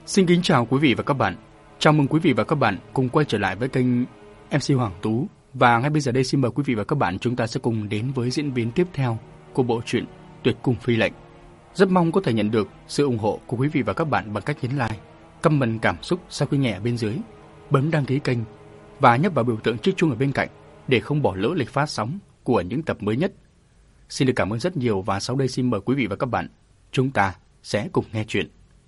Xin kính chào quý vị và các bạn. Chào mừng quý vị và các bạn cùng quay trở lại với kênh MC Hoàng Tú. Và ngay bây giờ đây xin mời quý vị và các bạn chúng ta sẽ cùng đến với diễn biến tiếp theo của bộ truyện Tuyệt Cung Phi Lệnh. Rất mong có thể nhận được sự ủng hộ của quý vị và các bạn bằng cách nhấn like, comment cảm xúc sau khi nghe ở bên dưới, bấm đăng ký kênh và nhấp vào biểu tượng chiếc chuông ở bên cạnh để không bỏ lỡ lịch phát sóng của những tập mới nhất. Xin được cảm ơn rất nhiều và sau đây xin mời quý vị và các bạn chúng ta sẽ cùng nghe chuyện.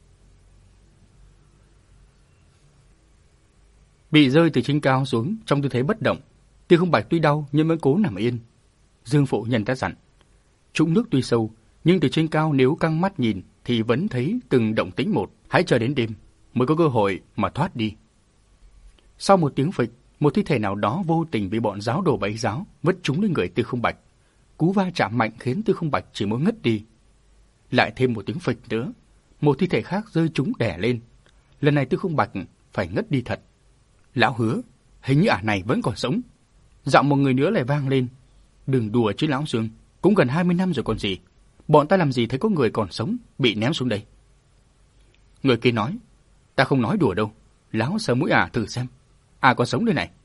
Bị rơi từ trên cao xuống trong tư thế bất động, Tiêu Không Bạch tuy đau nhưng vẫn cố nằm yên. Dương phụ nhân đã dặn, trũng nước tuy sâu nhưng từ trên cao nếu căng mắt nhìn thì vẫn thấy từng động tĩnh một, hãy chờ đến đêm mới có cơ hội mà thoát đi. Sau một tiếng phịch, một thi thể nào đó vô tình bị bọn giáo đồ bẫy giáo vứt trúng lên người Tiêu Không Bạch. Cú va chạm mạnh khiến Tiêu Không Bạch chỉ muốn ngất đi. Lại thêm một tiếng phịch nữa, một thi thể khác rơi trúng đè lên. Lần này Tiêu Không Bạch phải ngất đi thật. Lão Hứa, hình như ả này vẫn còn sống. Giọng một người nữa lại vang lên. Đừng đùa chứ Lão Dương, cũng gần 20 năm rồi còn gì. Bọn ta làm gì thấy có người còn sống bị ném xuống đây. Người kia nói, ta không nói đùa đâu. Lão sờ mũi ả thử xem, ả còn sống đây này.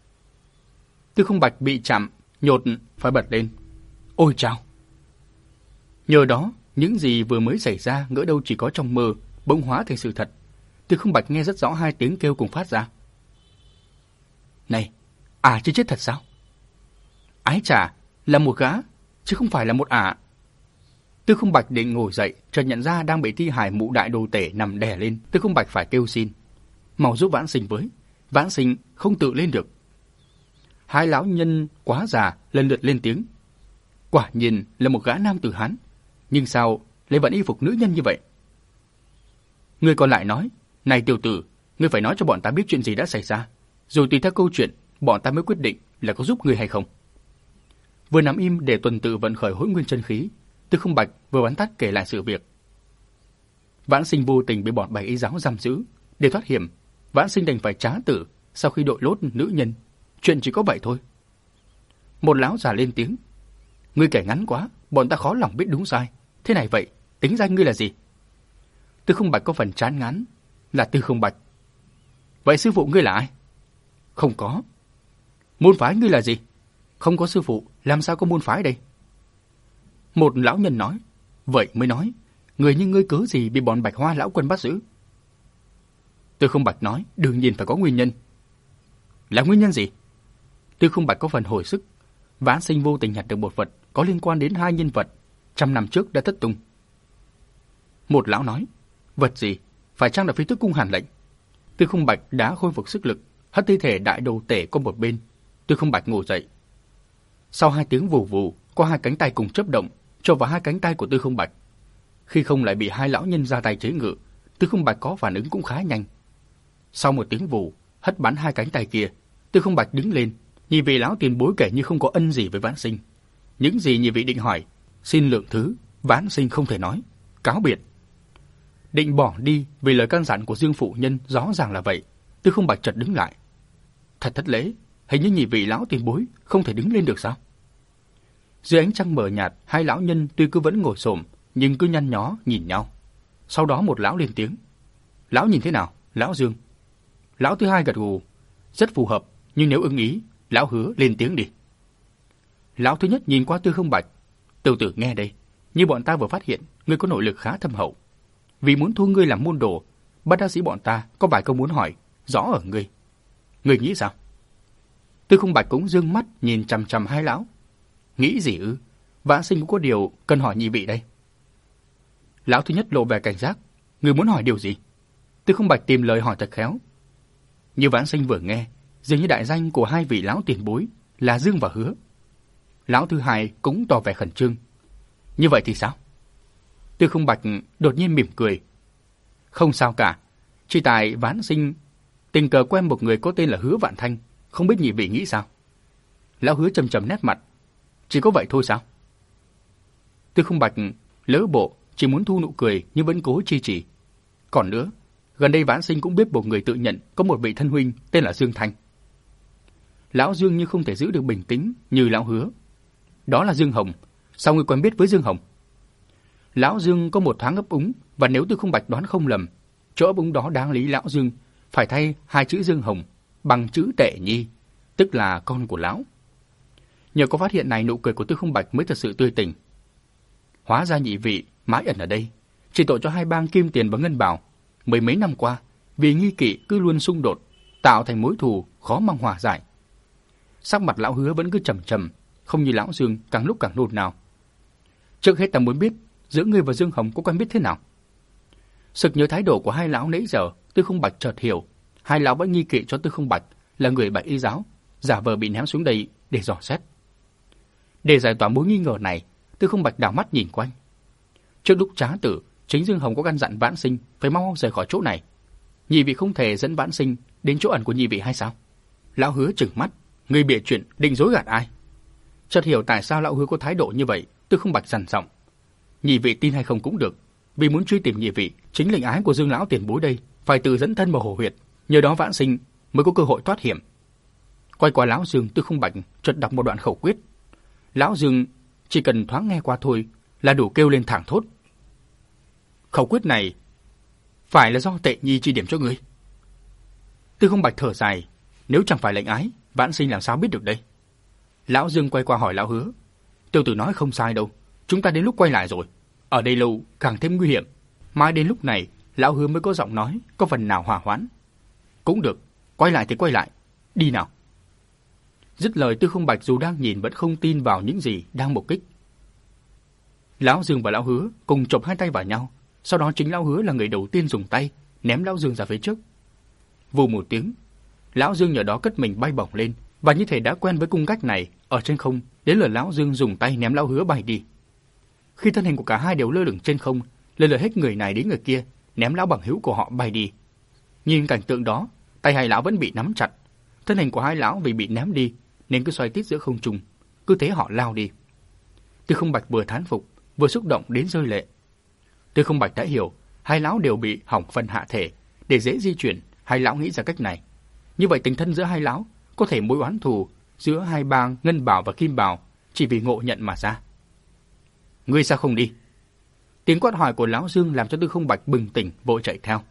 Tiêu Không Bạch bị chạm, nhột phải bật lên. Ôi chao! Nhờ đó, những gì vừa mới xảy ra ngỡ đâu chỉ có trong mơ, bỗng hóa thành sự thật. Tiêu Không Bạch nghe rất rõ hai tiếng kêu cùng phát ra. Này, chưa chết thật sao? Ái chà, là một gã, chứ không phải là một ả. Tiêu Không Bạch định ngồi dậy, chợt nhận ra đang bị thi hài mụ đại đồ tể nằm đè lên. Tiêu Không Bạch phải kêu xin, mau giúp Vãn Sinh với. Vãn Sinh không tự lên được. Hai lão nhân quá già lần lượt lên tiếng. Quả nhiên là một gã nam tử Hán, nhưng sao lại vẫn y phục nữ nhân như vậy? Người còn lại nói, này tiểu tử, ngươi phải nói cho bọn ta biết chuyện gì đã xảy ra, rồi tùy theo câu chuyện, bọn ta mới quyết định là có giúp ngươi hay không. Vừa nằm im để tuần tự vận khởi Hỗn Nguyên chân khí, Tiêu Không Bạch vừa bắn tắt kể lại sự việc. Vãn Sinh vô tình bị bọn bầy y giáo giam giữ, để thoát hiểm, Vãn Sinh đành phải trá tử sau khi đội lốt nữ nhân. Chuyện chỉ có vậy thôi. Một lão già lên tiếng, ngươi kể ngắn quá, bọn ta khó lòng biết đúng sai. Thế này vậy, tính danh ngươi là gì? Tiêu Không Bạch có phần chán ngán, là Tiêu Không Bạch. Vậy sư phụ ngươi là ai? Không có. Môn phái ngươi là gì? Không có sư phụ, làm sao có môn phái đây? Một lão nhân nói, vậy mới nói, người như ngươi cớ gì bị bọn Bạch Hoa lão quân bắt giữ? Tiêu Không Bạch nói, đương nhiên phải có nguyên nhân. Là nguyên nhân gì? Tiêu Không Bạch có phần hồi sức. Vãn Sinh vô tình nhặt được một vật có liên quan đến hai nhân vật 100 năm trước đã thất tung. Một lão nói, vật gì? Phải chăng là Phi Tước Cung Hàn Lệnh? Tiêu Không Bạch đã khôi phục sức lực, hất thi thể đại đồ tể qua một bên. Tiêu Không Bạch ngồi dậy. Sau hai tiếng vù vù, có hai cánh tay cùng chớp động, chộp vào hai cánh tay của Tiêu Không Bạch. Khi không lại bị hai lão nhân ra tay chế ngự, Tiêu Không Bạch có phản ứng cũng khá nhanh. Sau một tiếng vù, hất bắn hai cánh tay kia, Tiêu Không Bạch đứng lên, nhị vị lão tiền bối kể như không có ân gì với Vãn Sinh. Những gì nhị vị định hỏi, xin lượng thứ, Vãn Sinh không thể nói, cáo biệt. Định bỏ đi vì lời căn dặn của Dương phụ nhân rõ ràng là vậy, Tiêu Không Bạch chợt đứng lại. Thật thất lễ, hình như nhị vị lão tiền bối không thể đứng lên được sao? Dưới ánh trăng mờ nhạt, hai lão nhân tuy cứ vẫn ngồi xổm nhưng cứ nhăn nhó nhìn nhau. Sau đó một lão lên tiếng. Lão nhìn thế nào, lão Dương? Lão thứ hai gật gù. Rất phù hợp, nhưng nếu ưng ý, lão Hứa lên tiếng đi. Lão thứ nhất nhìn qua Tiêu Không Bạch. Tiểu tử nghe đây, như bọn ta vừa phát hiện, ngươi có nội lực khá thâm hậu. Vì muốn thu ngươi làm môn đồ, bất đắc dĩ bọn ta có vài câu muốn hỏi rõ ở ngươi. Ngươi nghĩ sao? Tiêu Không Bạch cũng dương mắt nhìn chằm chằm hai lão. Nghĩ gì ư? Vãn Sinh cũng có điều cần hỏi nhị vị đây. Lão thứ nhất lộ vẻ cảnh giác. Ngươi muốn hỏi điều gì? Tiêu Không Bạch tìm lời hỏi thật khéo. Như Vãn Sinh vừa nghe, dường như đại danh của hai vị lão tiền bối là Dương và Hứa. Lão thứ hai cũng tỏ vẻ khẩn trương. Như vậy thì sao? Tiêu Không Bạch đột nhiên mỉm cười. Không sao cả, chỉ tại Vãn Sinh tình cờ quen một người có tên là Hứa Vạn Thanh, không biết nhị vị nghĩ sao? Lão Hứa trầm trầm nét mặt. Chỉ có vậy thôi sao? Tiêu Không Bạch lỡ bộ chỉ muốn thu nụ cười nhưng vẫn cố chi chỉ. Còn nữa, gần đây Vãn Sinh cũng biết một người tự nhận có một vị thân huynh tên là Dương Thanh. Lão Dương như không thể giữ được bình tĩnh như lão Hứa. Đó là Dương Hồng. Sao ngươi quen biết với Dương Hồng? Lão Dương có một thoáng ấp úng, và nếu Tiêu Không Bạch đoán không lầm, chỗ ấp úng đó đáng lý lão Dương phải thay hai chữ Dương Hồng bằng chữ Tệ Nhi, tức là con của lão. Nhờ có phát hiện này, nụ cười của Tư Không Bạch mới thật sự tươi tỉnh. Hóa ra nhị vị mãi ẩn ở đây, chỉ tội cho hai bang Kim Tiền và Ngân Bảo mười mấy năm qua vì nghi kỵ cứ luôn xung đột, tạo thành mối thù khó mong hòa giải. Sắc mặt lão Hứa vẫn cứ trầm trầm, không như lão Dương càng lúc càng nôn nao. Trước hết ta muốn biết giữa ngươi và Dương Hồng có quen biết thế nào? Sực nhớ thái độ của hai lão nãy giờ, Tư Không Bạch chợt hiểu, hai lão vẫn nghi kỵ cho Tư Không Bạch là người Bạch Y giáo, giả vờ bị ném xuống đây để dò xét. Để giải tỏa mối nghi ngờ này, Tư Không Bạch đảo mắt nhìn quanh. Trước lúc trá tử, chính Dương Hồng có căn dặn Vãn Sinh phải mau rời khỏi chỗ này. Nhị vị không thể dẫn Vãn Sinh đến chỗ ẩn của nhị vị hay sao? Lão Hứa trừng mắt, ngươi bịa chuyện định dối gạt ai? Chợt hiểu tại sao lão Hứa có thái độ như vậy, Tư Không Bạch dằn giọng. Nhị vị tin hay không cũng được, vì muốn truy tìm nhị vị, chính lệnh ái của Dương lão tiền bối đây phải tự dẫn thân vào hồ huyệt, nhờ đó Vãn Sinh mới có cơ hội thoát hiểm. Quay qua lão Dương, Tư Không Bạch chợt đọc một đoạn khẩu quyết. Lão Dương chỉ cần thoáng nghe qua thôi là đủ kêu lên thảng thốt. Khẩu quyết này phải là do Tệ Nhi chỉ điểm cho ngươi. Tư Không Bạch thở dài, nếu chẳng phải lệnh ái, Vãn Sinh làm sao biết được đây? Lão Dương quay qua hỏi lão Hứa, tiểu tử nói không sai đâu, chúng ta đến lúc quay lại rồi, ở đây lâu càng thêm nguy hiểm. Mãi đến lúc này, lão Hứa mới có giọng nói có phần nào hòa hoãn. Cũng được, quay lại thì quay lại, đi nào. Dứt lời, Tư Không Bạch dù đang nhìn vẫn không tin vào những gì đang mục kích. Lão Dương và lão Hứa cùng chộp hai tay vào nhau, sau đó chính lão Hứa là người đầu tiên dùng tay ném lão Dương ra phía trước. Vù một tiếng, lão Dương nhờ đó cất mình bay bổng lên, và như thể đã quen với cung cách này ở trên không, đến lượt lão Dương dùng tay ném lão Hứa bay đi. Khi thân hình của cả hai đều lơ lửng trên không, lần lượt hết người này đến người kia ném lão bằng hữu của họ bay đi. Nhìn cảnh tượng đó, tay hai lão vẫn bị nắm chặt, thân hình của hai lão vì bị ném đi nên cứ xoay tít giữa không trung, cứ thế họ lao đi. Tư Không Bạch vừa thán phục, vừa xúc động đến rơi lệ. Tư Không Bạch đã hiểu, hai lão đều bị hỏng phần hạ thể, để dễ di chuyển, hai lão nghĩ ra cách này. Như vậy tình thân giữa hai lão có thể mối oán thù giữa hai bang Ngân Bảo và Kim Bảo chỉ vì ngộ nhận mà ra. Ngươi sao không đi? Tiếng quát hỏi của lão Dương làm cho Tư Không Bạch bừng tỉnh, vội chạy theo.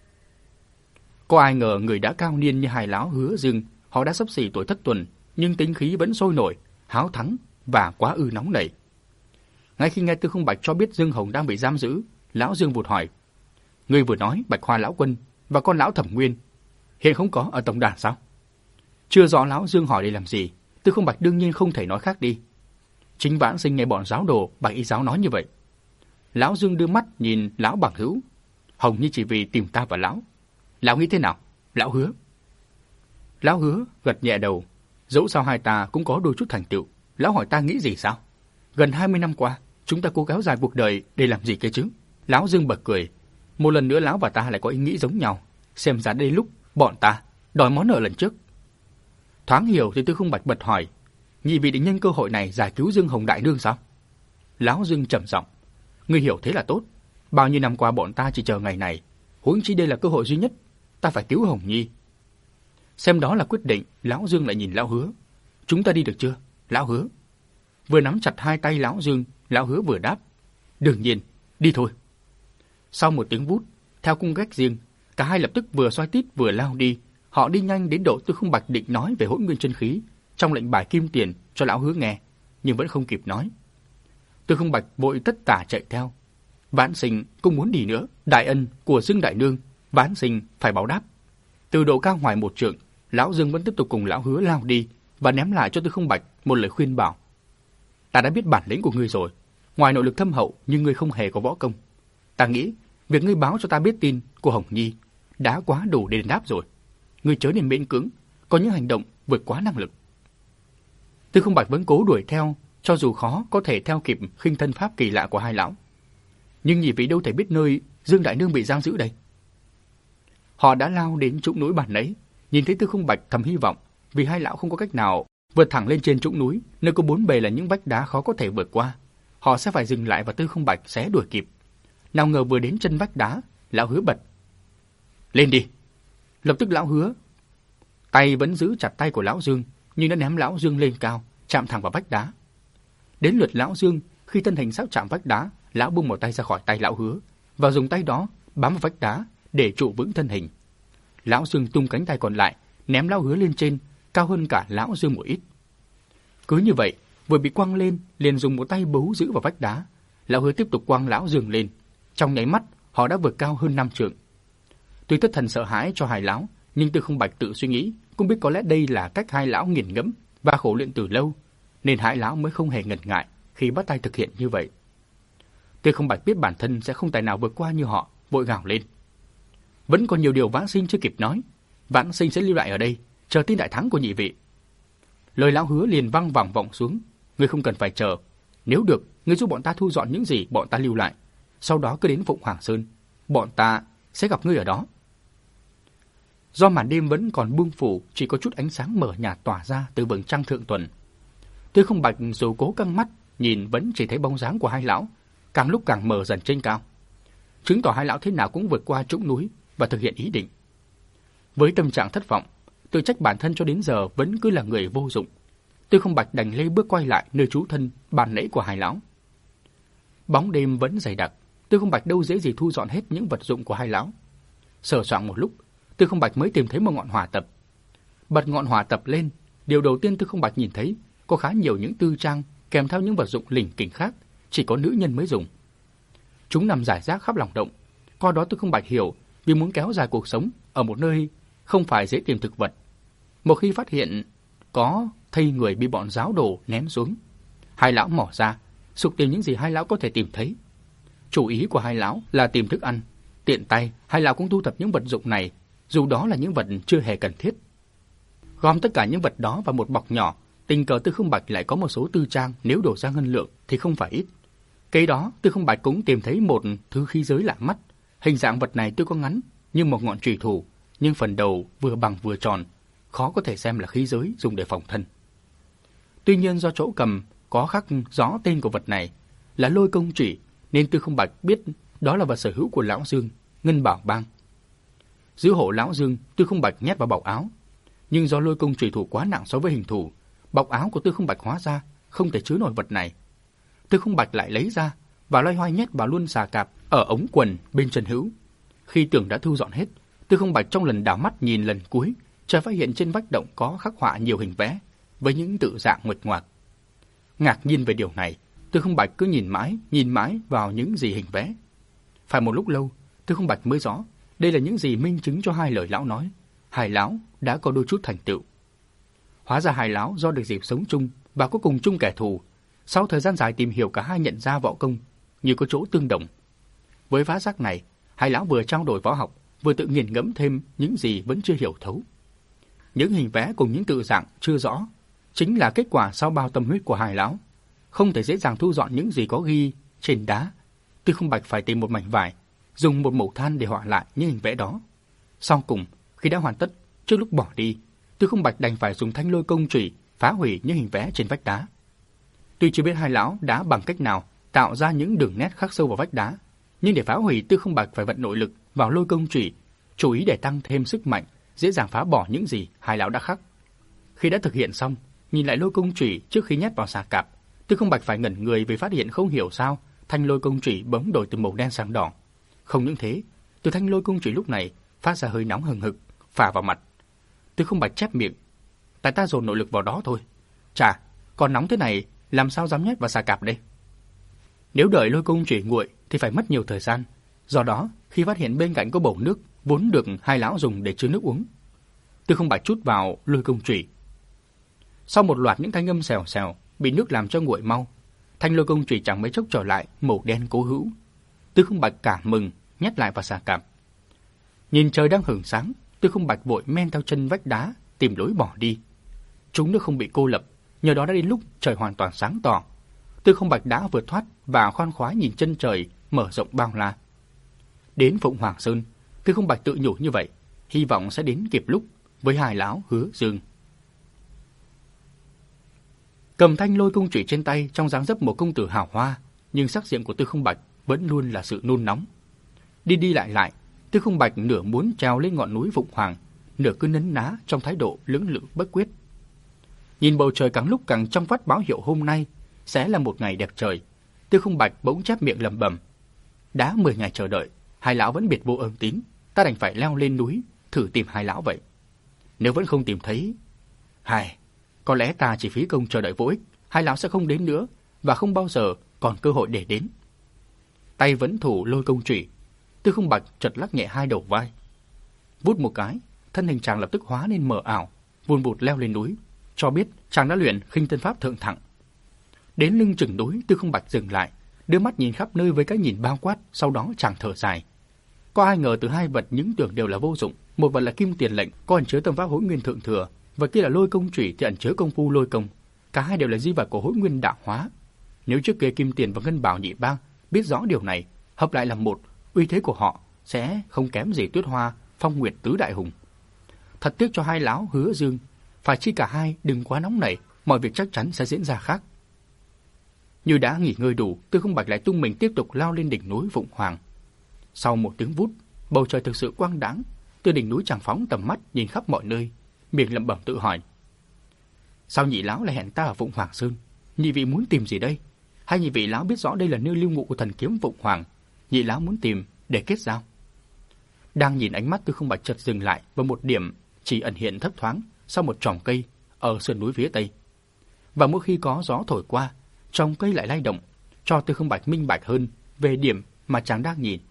Có ai ngờ người đã cao niên như hai lão Hứa Dương, họ đã xấp xỉ tuổi thất tuần, nhưng tính khí vẫn sôi nổi, háo thắng và quá ư nóng nảy. Ngay khi nghe Tư Không Bạch cho biết Dương Hồng đang bị giam giữ, lão Dương vụt hỏi: ngươi vừa nói Bạch Hoa lão quân và con lão Thẩm Nguyên hiện không có ở tổng đàn sao? Chưa rõ lão Dương hỏi để làm gì, Tư Không Bạch đương nhiên không thể nói khác đi. Chính Vãn Sinh nghe bọn giáo đồ Bạch Y giáo nói như vậy. Lão Dương đưa mắt nhìn lão bằng hữu, hồng như chỉ vì tìm ta và lão. Lão nghĩ thế nào? Lão Hứa. Lão Hứa gật nhẹ đầu, dẫu sao hai ta cũng có đôi chút thành tựu. Lão hỏi ta nghĩ gì sao? Gần 20 năm qua, chúng ta cố kéo dài cuộc đời để làm gì kia chứ? Lão Dương bật cười. Một lần nữa lão và ta lại có ý nghĩ giống nhau. Xem ra đây lúc bọn ta đòi món nợ lần trước. Thoáng hiểu thì Tư Không Bạch bật hỏi: nhị vị định nhân cơ hội này giải cứu Dương Hồng đại nương sao? Lão Dương trầm giọng: ngươi hiểu thế là tốt. Bao nhiêu năm qua bọn ta chỉ chờ ngày này, huống chi đây là cơ hội duy nhất, ta phải cứu Hồng Nhi. Xem đó là quyết định, lão Dương lại nhìn lão Hứa. Chúng ta đi được chưa, lão Hứa? Vừa nắm chặt hai tay lão Dương, lão Hứa vừa đáp: đương nhiên, đi thôi. Sau một tiếng vút, theo cung cách riêng, cả hai lập tức vừa xoay tít vừa lao đi. Họ đi nhanh đến độ Tư Không Bạch định nói về Hỗn Nguyên chân khí trong lệnh bài kim tiền cho lão Hứa nghe, nhưng vẫn không kịp nói. Tư Không Bạch vội tất tả chạy theo. Vãn Sinh cũng muốn đi nữa, đại ân của Dương đại nương, Vãn Sinh phải báo đáp. Từ độ cao ngoài một trượng, lão Dương vẫn tiếp tục cùng lão Hứa lao đi và ném lại cho Tư Không Bạch một lời khuyên bảo: ta đã biết bản lĩnh của ngươi rồi, ngoài nội lực thâm hậu nhưng ngươi không hề có võ công. Ta nghĩ việc ngươi báo cho ta biết tin của Hồng Nhi đã quá đủ để đền đáp rồi. Ngươi chớ nên miễn cưỡng, có những hành động vượt quá năng lực. Tư Không Bạch vẫn cố đuổi theo, cho dù khó có thể theo kịp khinh thân pháp kỳ lạ của hai lão. Nhưng nhị vị đâu thể biết nơi Dương đại nương bị giam giữ đây. Họ đã lao đến trũng núi bản nấy, nhìn thấy Tư Không Bạch thầm hy vọng, vì hai lão không có cách nào vượt thẳng lên trên trũng núi, nơi có bốn bề là những vách đá khó có thể vượt qua. Họ sẽ phải dừng lại và Tư Không Bạch sẽ đuổi kịp. Nào ngờ vừa đến chân vách đá, lão Hứa bật: lên đi. Lập tức lão Hứa tay vẫn giữ chặt tay của lão Dương, nhưng đã ném lão Dương lên cao, chạm thẳng vào vách đá. Đến lượt lão Dương, khi thân hình sắp chạm vách đá, lão buông một tay ra khỏi tay lão Hứa và dùng tay đó bám vào vách đá để trụ vững thân hình. Lão Dương tung cánh tay còn lại, ném Lão Hứa lên trên, cao hơn cả Lão Dương một ít. Cứ như vậy, vừa bị quăng lên, liền dùng một tay bấu giữ vào vách đá. Lão Hứa tiếp tục quăng Lão Dương lên. Trong nháy mắt, họ đã vượt cao hơn 5 trượng. Tuy thất thần sợ hãi cho hai lão, nhưng Tư Không Bạch tự suy nghĩ, cũng biết có lẽ đây là cách hai lão nghiền ngẫm và khổ luyện từ lâu, nên hai lão mới không hề ngần ngại khi bắt tay thực hiện như vậy. Tư Không Bạch biết bản thân sẽ không tài nào vượt qua như họ, vội gào lên: "Vẫn còn nhiều điều Vãn Sinh chưa kịp nói, Vãn Sinh sẽ lưu lại ở đây, chờ tin đại thắng của nhị vị." Lời Lão Hứa liền vang vẳng vọng xuống: "Ngươi không cần phải chờ, nếu được, ngươi giúp bọn ta thu dọn những gì bọn ta lưu lại, sau đó cứ đến Phụng Hoàng Sơn, bọn ta sẽ gặp ngươi ở đó." Do màn đêm vẫn còn buông phủ, chỉ có chút ánh sáng mờ nhạt tỏa ra từ vầng trăng thượng tuần. Tư Không Bạch dù cố căng mắt nhìn vẫn chỉ thấy bóng dáng của hai lão, càng lúc càng mờ dần trên cao, chứng tỏ hai lão thế nào cũng vượt qua trũng núi và thực hiện ý định. Với tâm trạng thất vọng, tự trách bản thân cho đến giờ vẫn cứ là người vô dụng, Tư Không Bạch đành lê bước quay lại nơi trú thân ban nãy của hai lão. Bóng đêm vẫn dày đặc, Tư Không Bạch đâu dễ gì thu dọn hết những vật dụng của hai lão. Sờ soạng một lúc, Tư Không Bạch mới tìm thấy một ngọn hỏa tập. Bật ngọn hỏa tập lên, điều đầu tiên Tư Không Bạch nhìn thấy có khá nhiều những tư trang kèm theo những vật dụng lỉnh kỉnh khác, chỉ có nữ nhân mới dùng. Chúng nằm rải rác khắp lòng động. Qua đó Tư Không Bạch hiểu, vì muốn kéo dài cuộc sống ở một nơi không phải dễ tìm thực vật. Một khi phát hiện có thây người bị bọn giáo đồ ném xuống, hai lão mò ra, sục tìm những gì hai lão có thể tìm thấy. Chủ ý của hai lão là tìm thức ăn, tiện tay hai lão cũng thu thập những vật dụng này, dù đó là những vật chưa hề cần thiết. Gom tất cả những vật đó vào một bọc nhỏ, tình cờ Tư Không Bạch lại có một số tư trang nếu đổ ra ngân lượng thì không phải ít. Kế đó Tư Không Bạch cũng tìm thấy một thứ khí giới lạ mắt. Hình dạng vật này tuy có ngắn như một ngọn chùy thủ, nhưng phần đầu vừa bằng vừa tròn, khó có thể xem là khí giới dùng để phòng thân. Tuy nhiên do chỗ cầm có khắc rõ tên của vật này là Lôi Công Chủy, nên Tư Không Bạch biết đó là vật sở hữu của Lão Dương, Ngân Bảo Bang. Giữ hộ Lão Dương, Tư Không Bạch nhét vào bọc áo, nhưng do Lôi Công Chủy thủ quá nặng so với hình thủ, bọc áo của Tư Không Bạch hóa ra không thể chứa nổi vật này. Tư Không Bạch lại lấy ra và loay hoay nhét vào luôn xà cạp ở ống quần bên chân hữu. Khi tưởng đã thu dọn hết, Tư Không Bạch trong lần đảo mắt nhìn lần cuối, chợt phát hiện trên vách động có khắc họa nhiều hình vẽ với những tự dạng nguệch ngoạc. Ngạc nhiên về điều này, Tư Không Bạch cứ nhìn mãi vào những gì hình vẽ. Phải một lúc lâu, Tư Không Bạch mới rõ đây là những gì minh chứng cho hai lời lão nói, hai lão đã có đôi chút thành tựu. Hóa ra hai lão do được dịp sống chung và có cùng chung kẻ thù, sau thời gian dài tìm hiểu cả hai nhận ra võ công như có chỗ tương đồng. Với phát giác này, hai lão vừa trao đổi võ học, vừa tự nghiền ngẫm thêm những gì vẫn chưa hiểu thấu. Những hình vẽ cùng những tự dạng chưa rõ chính là kết quả sau bao tâm huyết của hai lão, không thể dễ dàng thu dọn những gì có ghi trên đá. Tư Không Bạch phải tìm một mảnh vải, dùng một mẩu than để họa lại những hình vẽ đó. Sau cùng, khi đã hoàn tất, trước lúc bỏ đi, Tư Không Bạch đành phải dùng thanh Lôi Công Chủy phá hủy những hình vẽ trên vách đá. Tuy chưa biết hai lão đã bằng cách nào tạo ra những đường nét khắc sâu vào vách đá, nhưng để phá hủy Tư Không Bạch phải vận nội lực vào Lôi Công Chủy, chủ ý để tăng thêm sức mạnh, dễ dàng phá bỏ những gì hai lão đã khắc. Khi đã thực hiện xong, nhìn lại Lôi Công Chủy trước khi nhét vào xà cạp, Tư Không Bạch phải ngẩn người vì phát hiện không hiểu sao thanh Lôi Công Chủy bỗng đổi từ màu đen sang đỏ. Không những thế, từ thanh Lôi Công Chủy lúc này phát ra hơi nóng hừng hực, phả vào mặt. Tư Không Bạch chép miệng: "Tại ta dồn nội lực vào đó thôi. Chà, còn nóng thế này, làm sao dám nhét vào xà cạp đây?" Nếu đợi Lôi Công Chủy nguội thì phải mất nhiều thời gian. Do đó, khi phát hiện bên cạnh có bầu nước vốn được hai lão dùng để chứa nước uống, Tư Không Bạch trút vào Lôi Công Chủy. Sau một loạt những thanh âm xèo xèo bị nước làm cho nguội mau, thanh Lôi Công Chủy chẳng mấy chốc trở lại màu đen cố hữu. Tư Không Bạch cảm mừng nhét lại vào xà cạp. Nhìn trời đang hửng sáng, Tư Không Bạch vội men theo chân vách đá tìm lối bỏ đi. Chúng nước không bị cô lập, nhờ đó đã đến lúc trời hoàn toàn sáng tỏ. Tư Không Bạch đã vượt thoát và khoan khoái nhìn chân trời mở rộng bao la. Đến Phụng Hoàng Sơn, Tư Không Bạch tự nhủ như vậy, hy vọng sẽ đến kịp lúc với hai lão Hứa Dương. Cầm thanh Lôi Công Chủy trên tay trong dáng dấp một công tử hào hoa, nhưng sắc diện của Tư Không Bạch vẫn luôn là sự nôn nóng. Đi đi lại, Tư Không Bạch nửa muốn trèo lên ngọn núi Phụng Hoàng, nửa cứ nấn ná trong thái độ lưỡng lự bất quyết. Nhìn bầu trời càng lúc càng trong vắt báo hiệu hôm nay sẽ là một ngày đẹp trời, Tư Không Bạch bỗng chép miệng lẩm bẩm: đã 10 ngày chờ đợi, hai lão vẫn biệt vô ơn tín, ta đành phải leo lên núi thử tìm hai lão vậy. Nếu vẫn không tìm thấy, có lẽ ta chỉ phí công chờ đợi vô ích, hai lão sẽ không đến nữa và không bao giờ còn cơ hội để đến. Tay vẫn thủ lôi công chủy, Tư Không Bạch chợt lắc nhẹ hai đầu vai. Vút một cái, thân hình chàng lập tức hóa nên mờ ảo, vùn vụt leo lên núi, cho biết chàng đã luyện khinh thân pháp thượng thặng. Đến lưng chừng núi, Tư Không Bạch dừng lại, đưa mắt nhìn khắp nơi với cái nhìn bao quát, sau đó chàng thở dài. Có ai ngờ từ hai vật những tưởng đều là vô dụng, một vật là kim tiền lệnh, có ẩn chứa tâm pháp Hỗn Nguyên thượng thừa, và kia là lôi công chủy thì ẩn chứa công phu lôi công. Cả hai đều là di vật của Hỗn Nguyên đạo hóa. Nếu trước kia Kim Tiền và Ngân Bảo nhị bang biết rõ điều này, hợp lại làm một, uy thế của họ sẽ không kém gì Tuyết Hoa, Phong Nguyệt tứ đại hùng. Thật tiếc cho hai lão Hứa Dương, phải chi cả hai đừng quá nóng nảy, mọi việc chắc chắn sẽ diễn ra khác. Như đã nghỉ ngơi đủ, Tư Không Bạch lại tung mình tiếp tục lao lên đỉnh núi Phụng Hoàng. Sau một tiếng vút, bầu trời thực sự quang đãng, từ đỉnh núi chàng phóng tầm mắt nhìn khắp mọi nơi, miệng lẩm bẩm tự hỏi: sao nhị lão lại hẹn ta ở Phụng Hoàng Sơn? Nhị vị muốn tìm gì đây? Hay nhị vị lão biết rõ đây là nơi lưu ngụ của thần kiếm Phụng Hoàng, nhị lão muốn tìm để kết giao? Đang nhìn, ánh mắt Tư Không Bạch chợt dừng lại vào một điểm chỉ ẩn hiện thấp thoáng sau một chòm cây ở sườn núi phía tây. Và mỗi khi có gió thổi qua, chòm cây lại lay động, cho Tư Không Bạch minh bạch hơn về điểm mà chàng đang nhìn.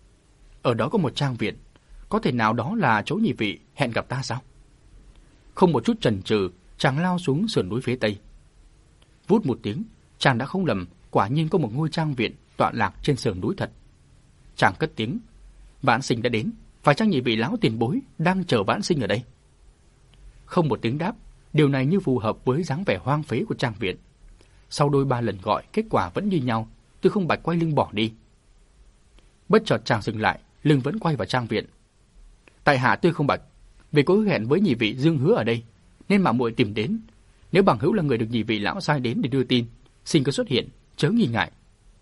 Ở đó có một trang viện, có thể nào đó là chỗ nhị vị hẹn gặp ta sao? Không một chút chần chừ, chàng lao xuống sườn núi phía tây. Vút một tiếng, chàng đã không lầm, quả nhiên có một ngôi trang viện tọa lạc trên sườn núi thật. Chàng cất tiếng: Vãn Sinh đã đến, phải chăng nhị vị lão tiền bối đang chờ Vãn Sinh ở đây? Không một tiếng đáp, điều này như phù hợp với dáng vẻ hoang phế của trang viện. Sau đôi ba lần gọi, kết quả vẫn như nhau, Tư Không Bạch quay lưng bỏ đi. Bất chợt chàng dừng lại, lưng vẫn quay vào trang viện. Tại hạ Tư Không Bạch, vì có hẹn với nhị vị Dương Hứa ở đây, nên mạo muội tìm đến. Nếu bằng hữu là người được nhị vị lão sai đến để đưa tin, xin cứ xuất hiện, chớ nghi ngại.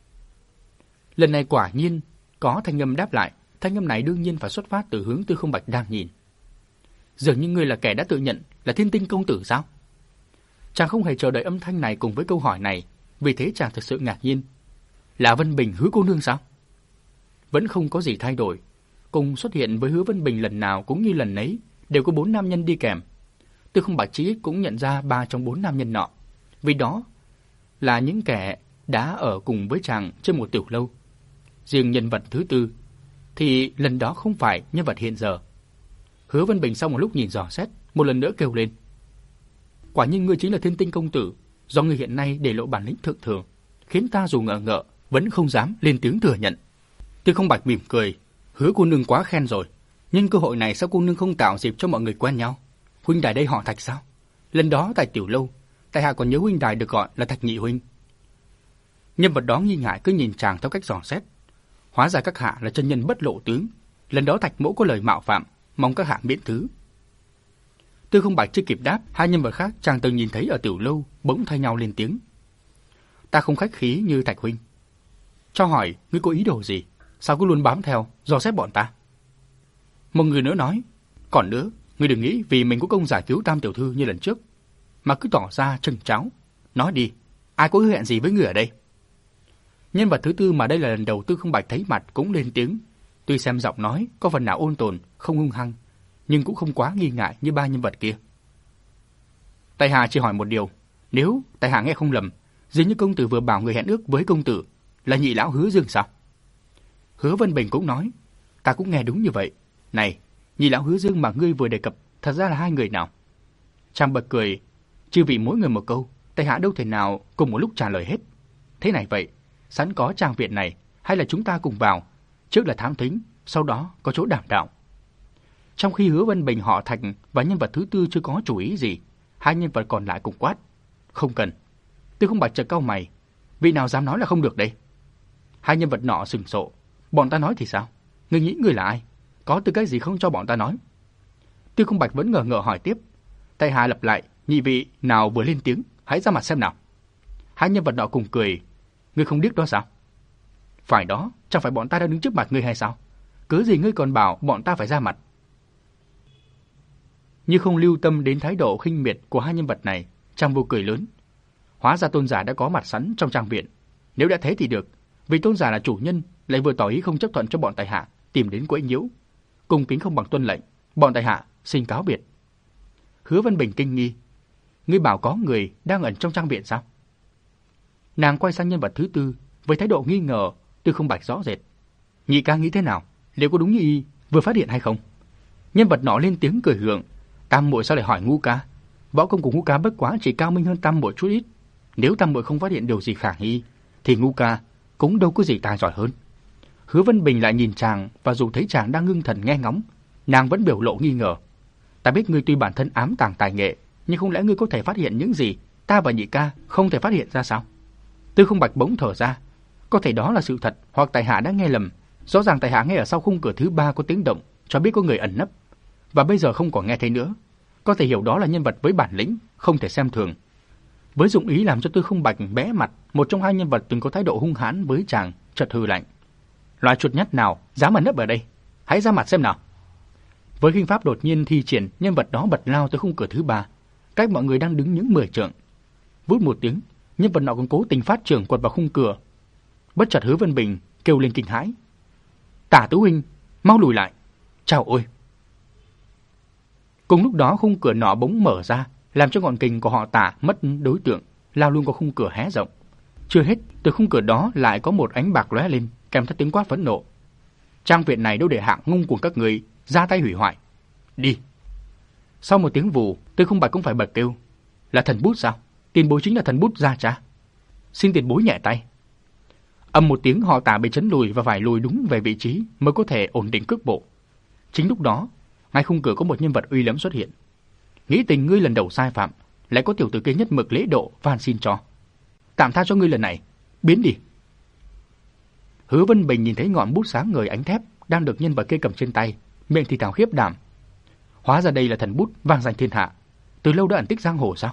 Lần này quả nhiên có thanh âm đáp lại, thanh âm này đương nhiên phải xuất phát từ hướng Tư Không Bạch đang nhìn. Dường như ngươi là kẻ đã tự nhận là Thiên Tinh công tử sao? Chàng không hề chờ đợi âm thanh này cùng với câu hỏi này, vì thế chàng thực sự ngạc nhiên. Là Vân Bình Hứa cô nương sao? Vẫn không có gì thay đổi, cùng xuất hiện với Hứa Vân Bình lần nào cũng như lần nấy, đều có 4 nam nhân đi kèm. Tư Không Bạch chí ít cũng nhận ra 3 trong 4 nam nhân nọ, vì đó là những kẻ đã ở cùng với chàng trên một tiểu lâu. Riêng nhân vật thứ tư thì lần đó không phải nhân vật hiện giờ. Hứa Vân Bình sau một lúc nhìn dò xét, một lần nữa kêu lên: Quả nhiên ngươi chính là Thiên Tinh công tử, do ngươi hiện nay để lộ bản lĩnh thượng thường, khiến ta dù ngờ ngợ vẫn không dám lên tiếng thừa nhận. Tư Không Bạch mỉm cười: Hứa cô nương quá khen rồi, nhưng cơ hội này sao cô nương không tạo dịp cho mọi người quen nhau? Huynh đài đây họ Thạch sao? Lần đó tại tiểu lâu, tại hạ còn nhớ huynh đài được gọi là Thạch nhị huynh. Nhân vật đó nghi ngại cứ nhìn chàng theo cách dò xét. Hóa ra các hạ là chân nhân bất lộ tướng, lần đó Thạch mỗ có lời mạo phạm, mong các hạ miễn thứ. Tư Không Bạch chưa kịp đáp, hai nhân vật khác chàng từng nhìn thấy ở tiểu lâu bỗng thay nhau lên tiếng: Ta không khách khí như Thạch huynh. Cho hỏi ngươi có ý đồ gì? Sao cứ luôn bám theo dò xét bọn ta? Một người nữa nói: Còn nữa, ngươi đừng nghĩ vì mình có công giải cứu Tam tiểu thư như lần trước mà cứ tỏ ra chừng cháo. Nói đi, ai có hứa hẹn gì với ngươi ở đây? Nhân vật thứ tư mà đây là lần đầu Tư Không Bạch thấy mặt cũng lên tiếng, tuy xem giọng nói có phần nào ôn tồn, không hung hăng, nhưng cũng không quá nghi ngại như ba nhân vật kia. Tại hạ chỉ hỏi một điều, nếu tại hạ nghe không lầm, dường như công tử vừa bảo người hẹn ước với công tử là nhị lão Hứa Dương sao? Hứa Vân Bình cũng nói: Ta cũng nghe đúng như vậy. Này, nhị lão Hứa Dương mà ngươi vừa đề cập thật ra là hai người nào? Chàng bật cười: Chư vị mỗi người một câu, tại hạ đâu thể nào cùng một lúc trả lời hết. Thế này vậy, sẵn có trang viện này, hay là chúng ta cùng vào, trước là thám thính, sau đó có chỗ đảm đạo. Trong khi Hứa Vân Bình họ Thạch và nhân vật thứ tư chưa có chủ ý gì, hai nhân vật còn lại cùng quát: Không cần. Tư Không Bạch chợt cau mày: Vị nào dám nói là không được đây? Hai nhân vật nọ sừng sộ: Bọn ta nói thì sao? Ngươi nghĩ ngươi là ai? Có tư cách gì không cho bọn ta nói? Tư Không Bạch vẫn ngờ ngợ hỏi tiếp. Tại hạ lặp lại: Nhị vị nào vừa lên tiếng, hãy ra mặt xem nào. Hai nhân vật nọ cùng cười: Ngươi không biết đó sao? Phải đó, chẳng phải bọn ta đang đứng trước mặt ngươi hay sao? Cớ gì ngươi còn bảo bọn ta phải ra mặt? Như không lưu tâm đến thái độ khinh miệt của hai nhân vật này, Trang Vô cười lớn: Hóa ra tôn giả đã có mặt sẵn trong trang viện. Nếu đã thế thì được, vì tôn giả là chủ nhân, lại vừa tỏ ý không chấp thuận cho bọn tại hạ tìm đến quấy nhiễu. cung kính không bằng tuân lệnh, bọn tại hạ xin cáo biệt. Hứa Vân Bình kinh nghi, ngươi bảo có người đang ẩn trong trang viện sao? Nàng quay sang nhân vật thứ tư với thái độ nghi ngờ, Tư Không Bạch rõ rệt. Nhị ca nghĩ thế nào? Liệu có đúng như y vừa phát hiện hay không? Nhân vật nọ lên tiếng cười gượng, Tam muội sao lại hỏi Ngũ ca? Võ công của Ngũ ca bất quá chỉ cao minh hơn Tam muội chút ít. Nếu Tam muội không phát hiện điều gì khả nghi, thì Ngũ ca cũng đâu có gì tài giỏi hơn. Hứa Vân Bình lại nhìn chàng, và dù thấy chàng đang ngưng thần nghe ngóng, nàng vẫn biểu lộ nghi ngờ. Ta biết ngươi tuy bản thân ám tàng tài nghệ, nhưng không lẽ ngươi có thể phát hiện những gì ta và nhị ca không thể phát hiện ra sao? Tư Không Bạch bỗng thở ra, có thể đó là sự thật, hoặc tại hạ đã nghe lầm. Rõ ràng tại hạ nghe ở sau khung cửa thứ 3 có tiếng động, cho biết có người ẩn nấp, và bây giờ không còn nghe thấy nữa. Có thể hiểu đó là nhân vật với bản lĩnh, không thể xem thường. Với dụng ý làm cho Tư Không Bạch bẽ mặt, một trong hai nhân vật từng có thái độ hung hãn với chàng chợt hừ lạnh. Loại chuột nhắt nào dám ẩn nấp ở đây? Hãy ra mặt xem nào. Với khinh pháp đột nhiên thi triển, nhân vật đó bật lao tới khung cửa thứ 3, cách mọi người đang đứng những 10 trượng. Vút một tiếng, nhân vật nọ còn cố tình phát trưởng quật vào khung cửa. Bất chợt Hứa Vân Bình kêu lên kinh hãi. Tả Tứ huynh, mau lùi lại. Chào ôi. Cùng lúc đó khung cửa nọ bỗng mở ra, làm cho ngọn kình của họ Tả mất đối tượng, lao luôn qua khung cửa hé rộng. Chưa hết, từ khung cửa đó lại có một ánh bạc lóe lên, kèm theo tiếng quát phẫn nộ. Trang viện này đâu để hạng ngung của các người ra tay hủy hoại. Đi. Sau một tiếng vù, Tư Không Bạch cũng phải bật kêu. Là thần bút sao? Tiền bối chính là thần bút Gia Trá. Xin tiền bối nhẹ tay. Âm một tiếng, họ Tả bị chấn lùi và phải lùi đúng về vị trí mới có thể ổn định cước bộ. Chính lúc đó, ngay khung cửa có một nhân vật uy lẫm xuất hiện. Nghĩ tình ngươi lần đầu sai phạm, lại có tiểu tử kia nhất mực lễ độ van xin cho. Tạm tha cho ngươi lần này, biến đi. Hứa Vân Bình nhìn thấy ngọn bút sáng ngời ánh thép đang được nhân vật kia cầm trên tay, miệng thì thào khiếp đảm. Hóa ra đây là thần bút vang danh thiên hạ, từ lâu đã ẩn tích giang hồ sao?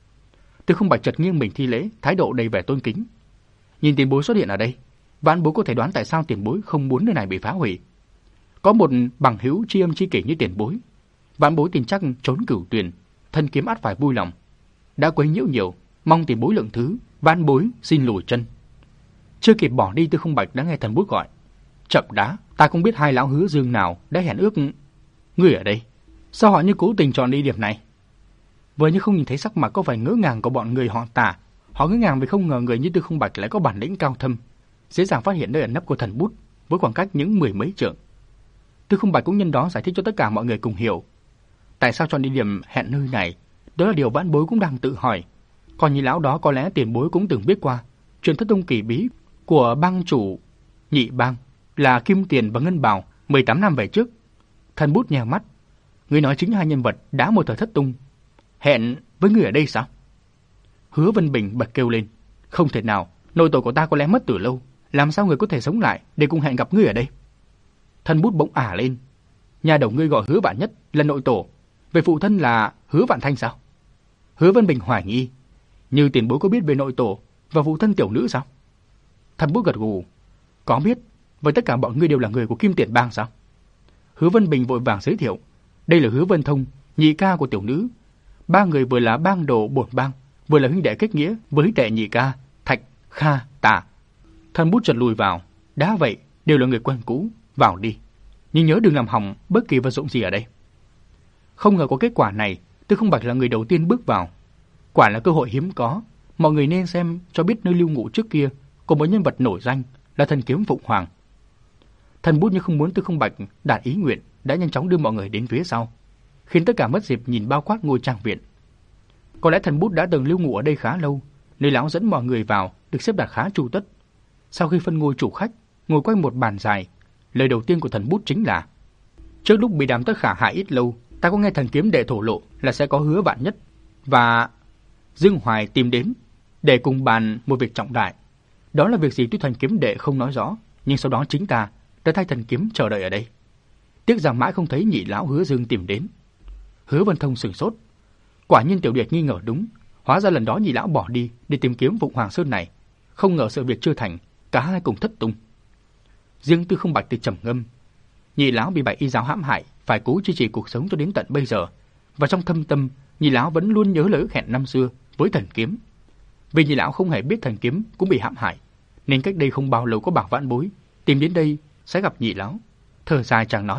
Tư Không Bạch chợt nghiêng mình thi lễ, thái độ đầy vẻ tôn kính. Nhìn tiền bối xuất hiện ở đây, vãn bối có thể đoán tại sao tiền bối không muốn nơi này bị phá hủy. Có một bằng hữu tri âm tri kỷ như tiền bối, vãn bối tin chắc trốn cửu tuyền, thân kiếm ắt phải vui lòng. Đã quấy nhiễu nhiều, mong tiền bối lượng thứ, vãn bối xin lùi chân. Chưa kịp bỏ đi, Tư Không Bạch đã nghe thần bút gọi. Chậm đã, ta không biết hai lão Hứa Dương nào đã hẹn ước ngươi ở đây. Sao họ như cố tình chọn đi điểm này? Vừa như không nhìn thấy sắc mặt có vẻ ngỡ ngàng của bọn người họ Tả, họ ngỡ ngàng vì không ngờ người như Tư Không Bạch lại có bản lĩnh cao thâm, dễ dàng phát hiện nơi ẩn nấp của thần bút với khoảng cách những 10 mấy trượng. Tư Không Bạch cũng nhân đó giải thích cho tất cả mọi người cùng hiểu. Tại sao chọn đi điểm hẹn nơi này? Đó là điều vãn bối cũng đang tự hỏi. Còn nhị lão đó có lẽ tiền bối cũng từng biết qua truyền thất tung kỳ bí của bang chủ Nhị Bang là Kim Tiền và Ngân Bào 18 năm về trước. Thần bút nhèo mắt. Ngươi nói chính hai nhân vật đã một thời thất tung hẹn với ngươi ở đây sao? Hứa Vân Bình bật kêu lên. Không thể nào, nội tổ của ta có lẽ mất từ lâu, làm sao người có thể sống lại để cùng hẹn gặp ngươi ở đây? Thần bút bỗng ả lên. Nhà đầu ngươi gọi Hứa Vạn Nhất là nội tổ, về phụ thân là Hứa Vạn Thanh sao? Hứa Vân Bình hoài nghi. Như tiền bối có biết về nội tổ và phụ thân tiểu nữ sao? Thần bút gật gù. Có biết, vậy tất cả bọn ngươi đều là người của Kim Tiền Bang sao? Hứa Vân Bình vội vàng giới thiệu. Đây là Hứa Vân Thông, nhị ca của tiểu nữ. Ba người vừa là bang đồ bổn bang, vừa là huynh đệ kết nghĩa với đệ nhị ca Thạch, Kha, Tả. Thần bút chợt lùi vào. Đã vậy, đều là người quen cũ, vào đi. Nhưng nhớ đừng làm hỏng bất kỳ vật dụng gì ở đây. Không ngờ có kết quả này, Tư Không Bạch là người đầu tiên bước vào. Quả là cơ hội hiếm có, mọi người nên xem cho biết nơi lưu ngụ trước kia có một nhân vật nổi danh là thần kiếm Phụng Hoàng. Thần bút như không muốn Tư Không Bạch đạt ý nguyện, đã nhanh chóng đưa mọi người đến phía sau, khiến tất cả mất dịp nhìn bao quát ngôi trang viện. Có lẽ thần bút đã từng lưu ngụ ở đây khá lâu, nên lão dẫn mọi người vào được xếp đặt khá chu tất. Sau khi phân ngôi chủ khách, ngồi quanh một bàn dài, lời đầu tiên của thần bút chính là: trước lúc bị đám Tất Khả hại ít lâu, ta có nghe thần kiếm đệ thổ lộ là sẽ có Hứa Vạn Nhất và Dương Hoài tìm đến để cùng bàn một việc trọng đại. Đó là việc gì tuy thần kiếm đệ không nói rõ, nhưng sau đó chính ta đã thay thần kiếm chờ đợi ở đây. Tiếc rằng mãi không thấy nhị lão Hứa Dương tìm đến. Hứa Vân Thông sửng sốt. Quả nhiên tiểu điệt nghi ngờ đúng, hóa ra lần đó nhị lão bỏ đi để tìm kiếm Phụng Hoàng Sơn này, không ngờ sự việc chưa thành, cả hai cùng thất tung. Riêng Tư Không Bạch thì trầm ngâm. Nhị lão bị Bạch Y giáo hãm hại, phải cố duy trì cuộc sống cho đến tận bây giờ, và trong thâm tâm nhị lão vẫn luôn nhớ lời ước hẹn năm xưa với thần kiếm. Vì nhị lão không hề biết thần kiếm cũng bị hãm hại, nên cách đây không bao lâu có bảo vãn bối tìm đến đây sẽ gặp nhị lão. Thở dài chàng nói: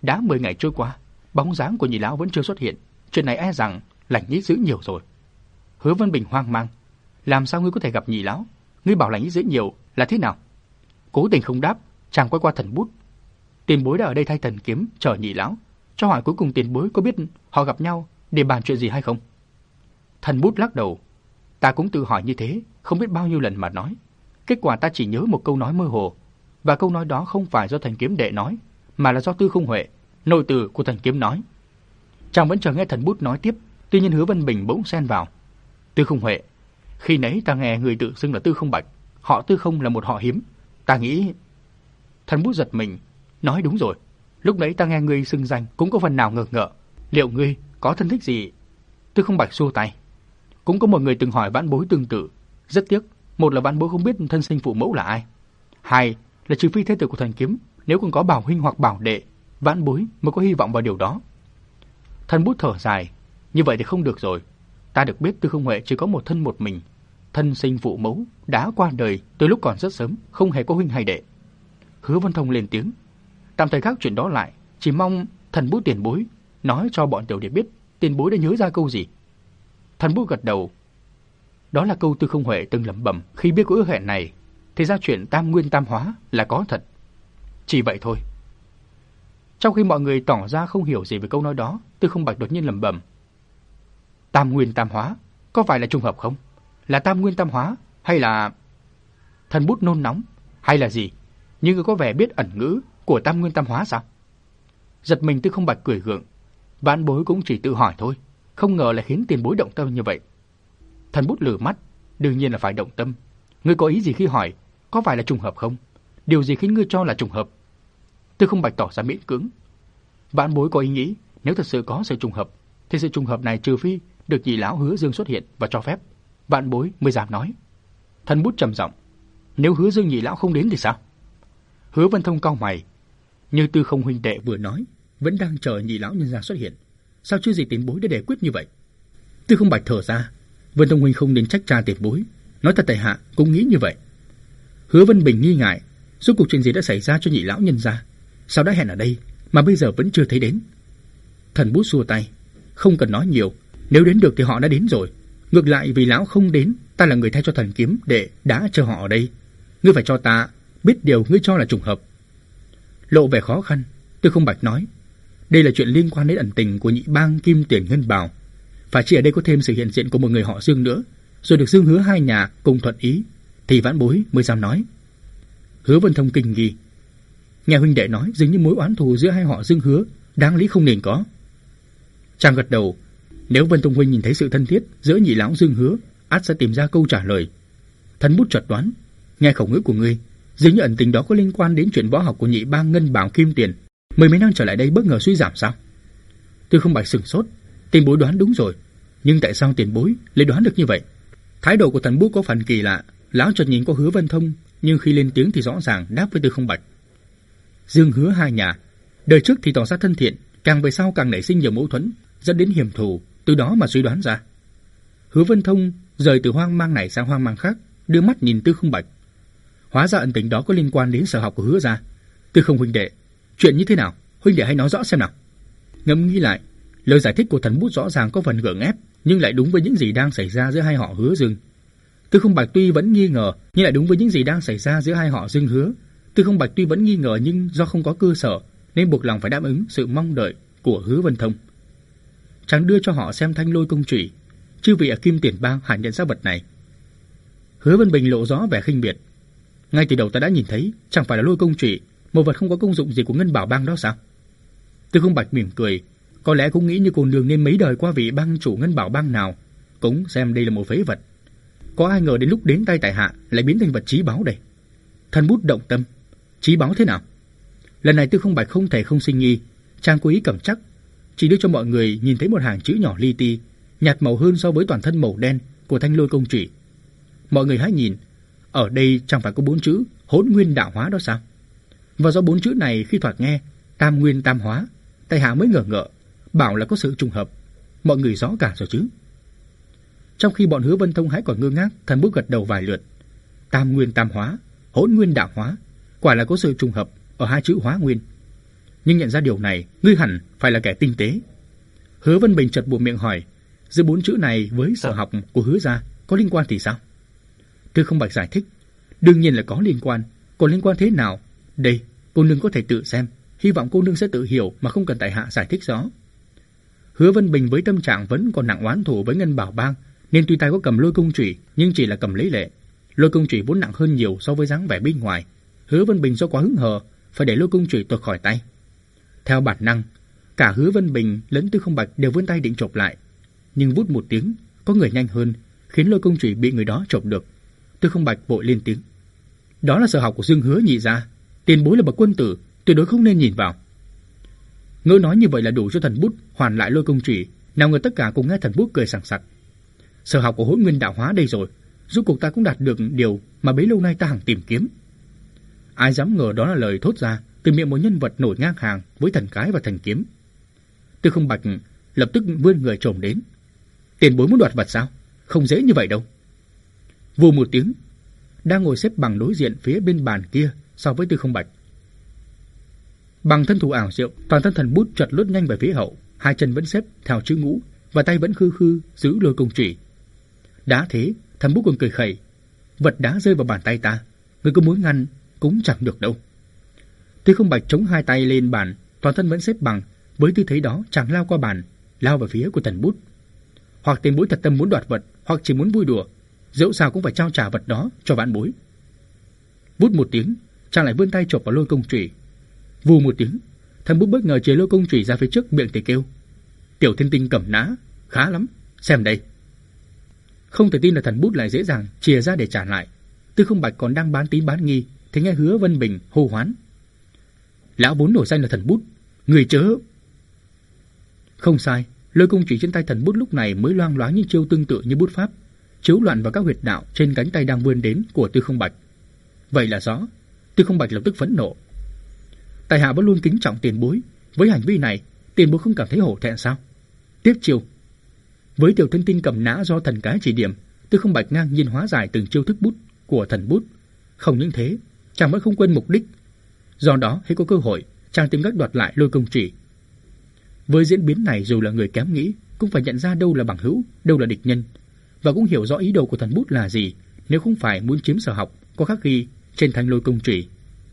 đã 10 ngày trôi qua, bóng dáng của nhị lão vẫn chưa xuất hiện, chuyện này e rằng Lành Nhĩ dữ nhiều rồi. Hứa Vân Bình hoang mang, làm sao ngươi có thể gặp nhị lão? Ngươi bảo Lành Nhĩ dữ nhiều là thế nào? Cố Tình không đáp, chàng quay qua Thần Bút. Tiền bối đã ở đây thay thần kiếm chờ nhị lão, cho hỏi cuối cùng tiền bối có biết họ gặp nhau để bàn chuyện gì hay không? Thần Bút lắc đầu, ta cũng tự hỏi như thế, không biết bao nhiêu lần mà nói. Kết quả ta chỉ nhớ một câu nói mơ hồ, và câu nói đó không phải do thần kiếm đệ nói, mà là do Tư Không Huệ, nội tử của thần kiếm nói. Chàng vẫn chờ nghe Thần Bút nói tiếp, tuy nhiên Hứa Vân Bình bỗng xen vào. Tư Không Huệ, khi nãy ta nghe người tự xưng là Tư Không Bạch, họ Tư Không là một họ hiếm, ta nghĩ. Thần Bút giật mình, nói đúng rồi, lúc nãy ta nghe ngươi xưng danh cũng có phần nào ngờ ngợ, liệu ngươi có thân thích gì? Tư Không Bạch xua tay, cũng có một người từng hỏi vãn bối tương tự, rất tiếc, một là vãn bối không biết thân sinh phụ mẫu là ai, hai là trừ phi thế tử của thần kiếm, nếu còn có bảo huynh hoặc bảo đệ, vãn bối mới có hy vọng vào điều đó. Thần Bút thở dài, như vậy thì không được rồi, ta được biết Tư Không Huệ chỉ có một thân một mình, thân sinh phụ mẫu đã qua đời từ lúc còn rất sớm, không hề có huynh hay đệ. Hứa Vân Thông lên tiếng, tạm thời gác chuyện đó lại, chỉ mong Thần Bút tiền bối nói cho bọn tiểu đệ biết tiền bối đã nhớ ra câu gì. Thần Bút gật đầu, đó là câu Tư Không Huệ từng lẩm bẩm khi biết có ước hẹn này, thì ra chuyện tam nguyên tam hóa là có thật. Chỉ vậy thôi. Trong khi mọi người tỏ ra không hiểu gì về câu nói đó, Tư Không Bạch đột nhiên lẩm bẩm, tam nguyên tam hóa, có phải là trùng hợp không? Là tam nguyên tam hóa hay là... Thần Bút nôn nóng, hay là gì? Nhưng người có vẻ biết ẩn ngữ của tam nguyên tam hóa sao? Giật mình Tư Không Bạch cười gượng, vãn bối cũng chỉ tự hỏi thôi, không ngờ lại khiến tiền bối động tâm như vậy. Thần Bút lử mắt, đương nhiên là phải động tâm. Ngươi có ý gì khi hỏi có phải là trùng hợp không? Điều gì khiến ngươi cho là trùng hợp? Tư Không Bạch tỏ ra miễn cưỡng. Vãn bối có ý nghĩ, nếu thật sự có sự trùng hợp, thì sự trùng hợp này trừ phi được nhị lão Hứa Dương xuất hiện và cho phép, vãn bối mới dám nói. Thần Bút trầm giọng, nếu Hứa Dương nhị lão không đến thì sao? Hứa Vân Thông cau mày, như Tư Không huynh đệ vừa nói, vẫn đang chờ nhị lão nhân gia xuất hiện, sao chưa gì tiền bối đã để quyết như vậy? Tư Không Bạch thở ra, Vân Thông huynh không nên trách cha tiền bối, nói thật tại hạ cũng nghĩ như vậy. Hứa Vân Bình nghi ngại, rốt cuộc chuyện gì đã xảy ra cho nhị lão nhân gia? Sao đã hẹn ở đây mà bây giờ vẫn chưa thấy đến? Thần Bút xua tay, không cần nói nhiều, nếu đến được thì họ đã đến rồi. Ngược lại vì lão không đến, ta là người thay cho thần kiếm đệ đã chờ họ ở đây. Ngươi phải cho ta biết điều ngươi cho là trùng hợp. Lộ vẻ khó khăn, Tư Không Bạch nói, đây là chuyện liên quan đến ẩn tình của nhị bang Kim Tiền Ngân Bảo, phải chỉ ở đây có thêm sự hiện diện của một người họ Dương nữa, rồi được Dương Hứa hai nhà cùng thuận ý, thì vãn bối mới dám nói. Hứa Vân Thông kinh nghi, nghe huynh đệ nói dường như mối oán thù giữa hai họ Dương Hứa đáng lý không nên có. Chàng gật đầu, nếu Vân Thông huynh nhìn thấy sự thân thiết giữa nhị lão Dương Hứa, ắt sẽ tìm ra câu trả lời. Thần Bút chợt đoán, nghe khẩu ngữ của ngươi, dường như ẩn tình đó có liên quan đến chuyện võ học của nhị bang Ngân Bảo Kim Tiền, mười mấy năm trở lại đây bất ngờ suy giảm sao? Tư Không Bạch sửng sốt, tiền bối đoán đúng rồi, nhưng tại sao tiền bối lại đoán được như vậy? Thái độ của Thần Bút có phần kỳ lạ, lão chợt nhìn qua Hứa Vân Thông, nhưng khi lên tiếng thì rõ ràng đáp với Tư Không Bạch. Dương Hứa hai nhà, đời trước thì tỏ ra thân thiện, càng về sau càng nảy sinh nhiều mâu thuẫn, dẫn đến hiểm thù, từ đó mà suy đoán ra. Hứa Vân Thông rời từ hoang mang này sang hoang mang khác, đưa mắt nhìn Tư Không Bạch. Hóa ra ẩn tình đó có liên quan đến sở học của Hứa gia. Tư Không huynh đệ, chuyện như thế nào? Huynh đệ hãy nói rõ xem nào. Ngẫm nghĩ lại, lời giải thích của Thần Bút rõ ràng có phần gượng ép, nhưng lại đúng với những gì đang xảy ra giữa hai họ Hứa Dương. Tư Không Bạch tuy vẫn nghi ngờ, nhưng lại đúng với những gì đang xảy ra giữa hai họ Dương Hứa. Tư Không Bạch tuy vẫn nghi ngờ nhưng do không có cơ sở nên buộc lòng phải đáp ứng sự mong đợi của Hứa Vân Thông. Chàng đưa cho họ xem thanh lôi công chủy, chư vị ở Kim Tiền Bang hẳn nhận ra vật này. Hứa Vân Bình lộ rõ vẻ khinh miệt, ngay từ đầu ta đã nhìn thấy, chẳng phải là lôi công chủy, một vật không có công dụng gì của Ngân Bảo Bang đó sao? Tư Không Bạch mỉm cười, có lẽ cũng nghĩ như cô nương nên mấy đời qua vị bang chủ Ngân Bảo Bang nào, cũng xem đây là một phế vật. Có ai ngờ đến lúc đến tay tại hạ lại biến thành vật chí báu đây. Thần Bút động tâm, chí báu thế nào? Lần này Tư Không Bạch không thể không sinh nghi, chàng cố ý cẩn chắc, chỉ đưa cho mọi người nhìn thấy một hàng chữ nhỏ li ti, nhạt màu hơn so với toàn thân màu đen của thanh lôi công chủy. Mọi người hãy nhìn, ở đây chẳng phải có 4 chữ Hỗn Nguyên Đạo Hóa đó sao? Và do 4 chữ này khi thoạt nghe tam nguyên tam hóa, tại hạ mới ngờ ngợ, bảo là có sự trùng hợp. Mọi người rõ cả rồi chứ? Trong khi bọn Hứa Vân Thông hãy còn ngơ ngác, Thần Bút gật đầu vài lượt. Tam nguyên tam hóa, Hỗn Nguyên Đạo Hóa, quả là có sự trùng hợp ở hai chữ hóa nguyên. nhưng nhận ra điều này, ngươi hẳn phải là kẻ tinh tế. Hứa Vân Bình chợt buột miệng hỏi, giữa 4 chữ này với sở học của Hứa gia có liên quan thì sao? Tư Không Bạch giải thích, đương nhiên là có liên quan, còn liên quan thế nào? Đây, cô nương có thể tự xem, hy vọng cô nương sẽ tự hiểu mà không cần tại hạ giải thích rõ. Hứa Vân Bình với tâm trạng vẫn còn nặng oán thù với Ngân Bảo Bang, nên tuy tay có cầm lôi công chủy nhưng chỉ là cầm lấy lệ. Lôi công chủy vốn nặng hơn nhiều so với dáng vẻ bên ngoài. Hứa Vân Bình do quá hứng hờ phải để lôi công chủy tuột khỏi tay. Theo bản năng, cả Hứa Vân Bình lẫn Tư Không Bạch đều vươn tay định chộp lại, nhưng vút một tiếng, có người nhanh hơn, khiến lôi công chủy bị người đó chộp được. Tư Không Bạch vội lên tiếng, đó là sở học của Dương Hứa nhị gia, tiền bối là bậc quân tử, tuyệt đối không nên nhìn vào. Ngỡ nói như vậy là đủ cho thần bút hoàn lại lôi công chủy, nào ngờ tất cả cùng nghe thần bút cười sảng sặc. Sở học của Hỗn Nguyên Đạo Hóa đây rồi, rốt cuộc ta cũng đạt được điều mà bấy lâu nay ta hằng tìm kiếm. Ai dám ngờ đó là lời thốt ra từ miệng một nhân vật nổi ngang hàng với thần cái và thần kiếm. Tư Không Bạch lập tức vươn người chồm đến. Tiền bối muốn đoạt vật sao? Không dễ như vậy đâu. Vù một tiếng, đang ngồi xếp bằng đối diện phía bên bàn kia so với Tư Không Bạch. Bằng thân thủ ảo diệu, toàn thân thần bút chợt lướt nhanh về phía hậu, hai chân vẫn xếp theo chữ ngũ và tay vẫn khư khư giữ lôi công chủy. Đã thế, thần bút còn cười khẩy, vật đá rơi vào bàn tay ta, người có muốn ngăn cũng chẳng được đâu. Tư Không Bạch chống hai tay lên bàn, toàn thân vẫn xếp bằng, với tư thế đó chàng lao qua bàn, lao về phía của thần bút. Hoặc tiền bối thật tâm muốn đoạt vật, hoặc chỉ muốn vui đùa, dẫu sao cũng phải trao trả vật đó cho vãn bối. Vút một tiếng, chàng lại vươn tay chộp vào lôi công chủy. Vù một tiếng, thần bút bất ngờ chế lôi công chủy ra phía trước, miệng thì kêu, Tiểu Thiên Tinh Cầm Nã, khá lắm, xem đây. Không thể tin là thần bút lại dễ dàng chìa ra để trả lại. Tư Không Bạch còn đang bán tín bán nghi thì nghe Hứa Vân Bình hô hoán, lão vốn nổi danh là thần bút, người chớ. Không sai, lôi công chủy trên tay thần bút lúc này mới loang loáng những chiêu tương tự như bút pháp, chiếu loạn vào các huyệt đạo trên cánh tay đang vươn đến của Tư Không Bạch. Vậy là rõ. Tư Không Bạch lập tức phẫn nộ. Tại hạ vẫn luôn kính trọng tiền bối, với hành vi này, tiền bối không cảm thấy hổ thẹn sao? Tiếp chiêu. Với Tiểu Thiên Tinh Cầm Nã do thần cái chỉ điểm, Tư Không Bạch ngang nhiên hóa giải từng chiêu thức bút của thần bút. Không những thế, chàng vẫn không quên mục đích. Do đó, khi có cơ hội, chàng tìm cách đoạt lại lôi công chủy. Với diễn biến này, dù là người kém nghĩ cũng phải nhận ra đâu là bằng hữu, đâu là địch nhân, và cũng hiểu rõ ý đồ của thần bút là gì, nếu không phải muốn chiếm sở học có khắc ghi trên thanh lôi công chủy.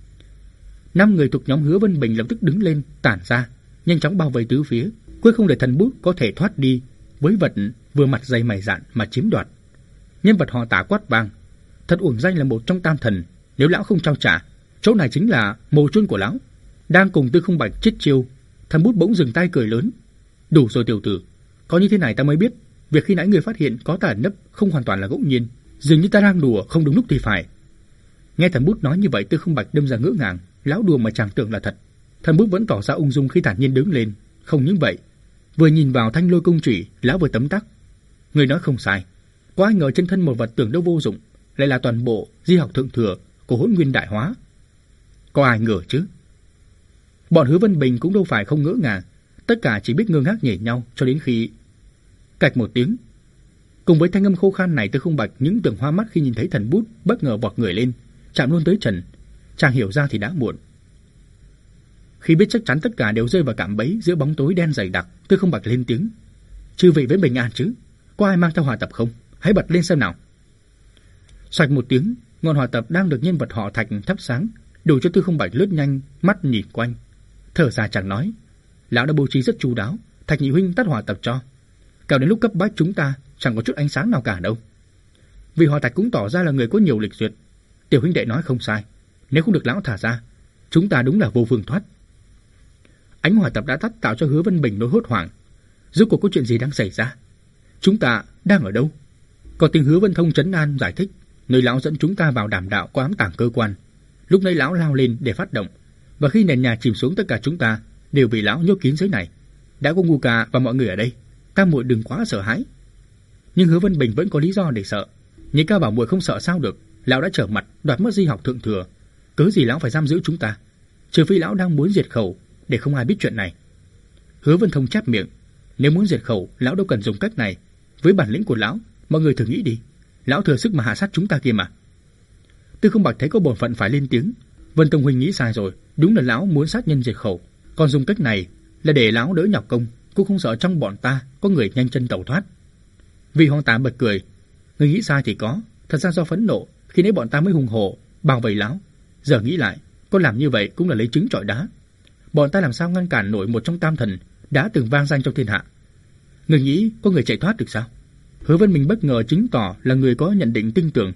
5 người thuộc nhóm Hứa Vân Bình lập tức đứng lên, tản ra, nhanh chóng bao vây tứ phía, quyết không để thần bút có thể thoát đi với vật vừa mặt dày mày dạn mà chiếm đoạt. Nhân vật họ Tả quát vang, thật uổng danh là một trong tam thần, nếu lão không trao trả, chỗ này chính là mồ chôn của lão. Đang cùng Tư Không Bạch chết chiêu, thần bút bỗng dừng tay cười lớn, đủ rồi tiểu tử, có như thế này ta mới biết, việc khi nãy người phát hiện có ta ẩn nấp không hoàn toàn là ngẫu nhiên, dường như ta đang đùa không đúng lúc thì phải. Nghe thần bút nói như vậy, Tư Không Bạch đâm ra ngỡ ngàng, lão đùa mà chàng tưởng là thật. Thần bút vẫn tỏ ra ung dung khi thản nhiên đứng lên, không những vậy, vừa nhìn vào thanh lôi công chủy, lão vừa tấm tắc, người nói không sai, có ai ngờ trên thân một vật tưởng đâu vô dụng lại là toàn bộ di học thượng thừa của Hỗn Nguyên Đại Hóa. Có ai ngờ chứ? Bọn Hứa Vân Bình cũng đâu phải không ngỡ ngàng, tất cả chỉ biết ngơ ngác nhìn nhau cho đến khi cạch một tiếng. Cùng với thanh âm khô khan này, Tư Không Bạch những tưởng hoa mắt khi nhìn thấy thần bút bất ngờ vọt người lên, chạm luôn tới trần. Chàng hiểu ra thì đã muộn. Khi biết chắc chắn tất cả đều rơi vào cạm bẫy giữa bóng tối đen dày đặc, Tư Không Bạch lên tiếng, chư vị vẫn bình an chứ? Có ai mang theo hỏa tập không? Hãy bật lên xem nào. Xoạch một tiếng, ngọn hỏa tập đang được nhân vật họ Thạch thắp sáng, đủ cho Tư Không Bạch lướt nhanh mắt nhìn quanh. Thở ra chàng nói, lão đã bố trí rất chu đáo, Thạch nhị huynh tắt hỏa tập cho. Cả đến lúc cấp bách chúng ta chẳng có chút ánh sáng nào cả đâu. Vì họ Thạch cũng tỏ ra là người có nhiều lịch duyệt. Tiểu huynh đệ nói không sai, nếu không được lão thả ra, chúng ta đúng là vô phương thoát. Ánh hỏa tập đã tắt, tạo cho Hứa Vân Bình nỗi hốt hoảng. Rốt cuộc có chuyện gì đang xảy ra? Chúng ta đang ở đâu? Có tiếng Hứa Vân Thông trấn an giải thích, nơi lão dẫn chúng ta vào đảm đạo có ám tàng cơ quan. Lúc nãy lão lao lên để phát động, và khi nền nhà chìm xuống tất cả chúng ta đều bị lão nhốt kín dưới này. Đã có Ngu Ca và mọi người ở đây, các muội đừng quá sợ hãi. Nhưng Hứa Vân Bình vẫn có lý do để sợ. Nhị ca bảo muội không sợ sao được, lão đã trở mặt đoạt mất di học thượng thừa, cớ gì lão phải giam giữ chúng ta? Trừ phi lão đang muốn diệt khẩu để không ai biết chuyện này. Hứa Vân Thông chép miệng, nếu muốn diệt khẩu, lão đâu cần dùng cách này. Với bản lĩnh của lão, mọi người thử nghĩ đi, lão thừa sức mà hạ sát chúng ta kia mà. Tư Không Bạch thấy có bổn phận phải lên tiếng, Vân Tông huynh nghĩ sai rồi, đúng là lão muốn sát nhân diệt khẩu, Còn dùng cách này là để lão đỡ nhọc công, cũng không sợ trong bọn ta có người nhanh chân tẩu thoát. Vị Hoàng Tả bật cười, người nghĩ sai thì có, thật ra do phẫn nộ khi nãy bọn ta mới hùng hổ bao vây lão. Giờ nghĩ lại, có làm như vậy cũng là lấy trứng trọi đá. Bọn ta làm sao ngăn cản nổi một trong tam thần đã từng vang danh trong thiên hạ? Người nghĩ có người chạy thoát được sao? Hứa Vân Bình bất ngờ chứng tỏ là người có nhận định tinh tường.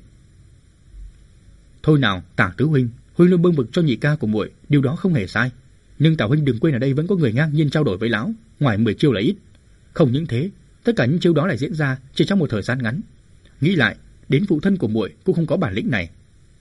Thôi nào, Tả tứ huynh, huynh luôn bênh vực cho nhị ca của muội, điều đó không hề sai. Nhưng Tả huynh đừng quên ở đây vẫn có người ngang nhiên trao đổi với lão, ngoài 10 chiêu là ít. Không những thế, tất cả những chiêu đó lại diễn ra chỉ trong một thời gian ngắn. Nghĩ lại, đến phụ thân của muội cũng không có bản lĩnh này.